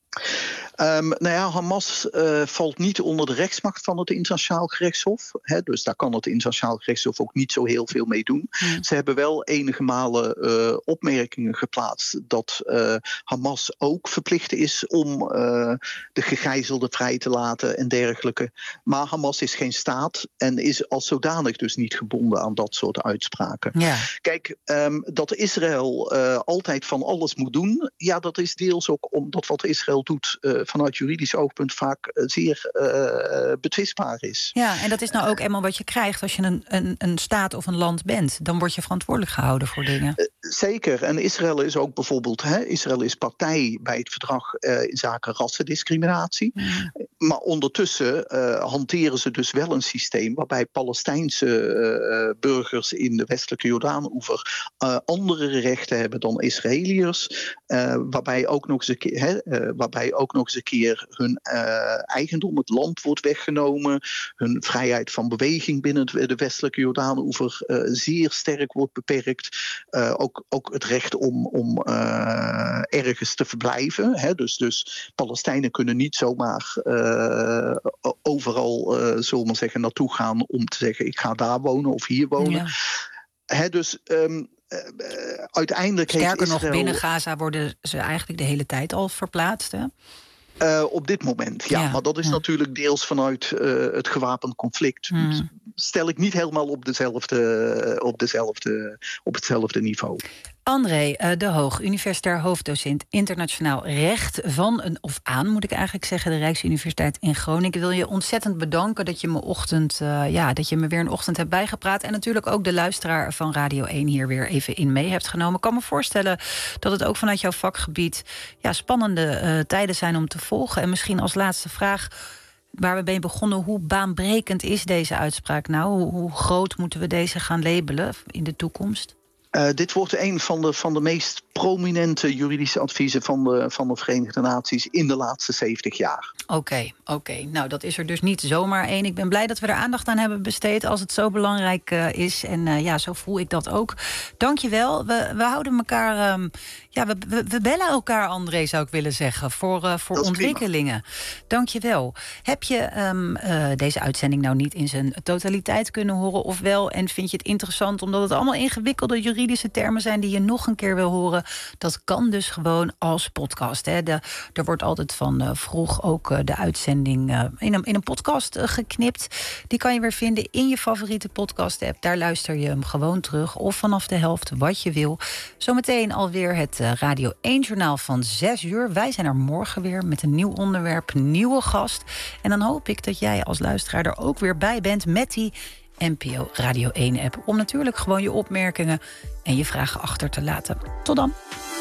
Um, nou ja, Hamas uh, valt niet onder de rechtsmacht van het internationaal gerechtshof. Hè, dus daar kan het internationaal gerechtshof ook niet zo heel veel mee doen. Mm. Ze hebben wel enige malen uh, opmerkingen geplaatst dat uh, Hamas ook verplicht is om uh, de gegijzelden vrij te laten en dergelijke. Maar Hamas is geen staat en is als zodanig dus niet gebonden aan dat soort uitspraken. Ja. Kijk, um, dat Israël uh, altijd van alles moet doen, ja, dat is deels ook omdat wat Israël doet uh, vanuit juridisch oogpunt vaak zeer uh, betwistbaar is. Ja, en dat is nou ook eenmaal wat je krijgt als je een, een, een staat of een land bent. Dan word je verantwoordelijk gehouden voor dingen. Uh, zeker. En Israël is ook bijvoorbeeld, hè, Israël is partij bij het verdrag uh, in zaken rassendiscriminatie. Mm. Maar ondertussen uh, hanteren ze dus wel een systeem waarbij Palestijnse uh, burgers in de westelijke Jordaanoever uh, andere rechten hebben dan Israëliërs. Uh, waarbij ook nog eens een keer, hè, uh, waarbij ook nog eens een keer hun uh, eigendom, het land wordt weggenomen, hun vrijheid van beweging binnen de westelijke Jordaanoever uh, zeer sterk wordt beperkt. Uh, ook, ook het recht om, om uh, ergens te verblijven. Hè. Dus, dus Palestijnen kunnen niet zomaar uh, overal, uh, zullen we maar zeggen, naartoe gaan om te zeggen ik ga daar wonen of hier wonen. Ja. Hè, dus um, Uh, uiteindelijk Sterker heeft Israël... nog, binnen Gaza worden ze eigenlijk de hele tijd al verplaatst, hè? Uh, op dit moment, ja. ja maar dat is ja. natuurlijk deels vanuit uh, het gewapend conflict. Hmm. Stel ik niet helemaal op, dezelfde, op, dezelfde, op hetzelfde niveau. André uh, de Hoog, universitair hoofddocent internationaal recht van, een, of aan moet ik eigenlijk zeggen, de Rijksuniversiteit in Groningen. Ik wil je ontzettend bedanken dat je me ochtend, uh, ja, dat je me weer een ochtend hebt bijgepraat. En natuurlijk ook de luisteraar van Radio één hier weer even in mee hebt genomen. Ik kan me voorstellen dat het ook vanuit jouw vakgebied ja, spannende uh, tijden zijn om te volgen. En misschien als laatste vraag, waar we mee begonnen, hoe baanbrekend is deze uitspraak nou? Hoe, hoe groot moeten we deze gaan labelen in de toekomst? Uh, dit wordt een van de, van de meest prominente juridische adviezen van de, van de Verenigde Naties in de laatste zeventig jaar. Oké, okay, oké. Okay. Nou, dat is er dus niet zomaar één. Ik ben blij dat we er aandacht aan hebben besteed als het zo belangrijk uh, is. En uh, ja, zo voel ik dat ook. Dank je wel. We, we houden elkaar... Um, ja, we, we, we bellen elkaar, André, zou ik willen zeggen, voor, uh, voor ontwikkelingen. Prima. Dank je wel. Heb je um, uh, deze uitzending nou niet in zijn totaliteit kunnen horen of wel? En vind je het interessant omdat het allemaal ingewikkelde juridische termen zijn die je nog een keer wil horen? Dat kan dus gewoon als podcast. Hè. De, er wordt altijd van uh, vroeg ook uh, de uitzending uh, in, een, in een podcast uh, geknipt. Die kan je weer vinden in je favoriete podcast-app. Daar luister je hem gewoon terug of vanaf de helft, wat je wil. Zometeen alweer het uh, Radio één-journaal van zes uur. Wij zijn er morgen weer met een nieuw onderwerp, nieuwe gast. En dan hoop ik dat jij als luisteraar er ook weer bij bent met die N P O Radio één-app. Om natuurlijk gewoon je opmerkingen en je vragen achter te laten. Tot dan.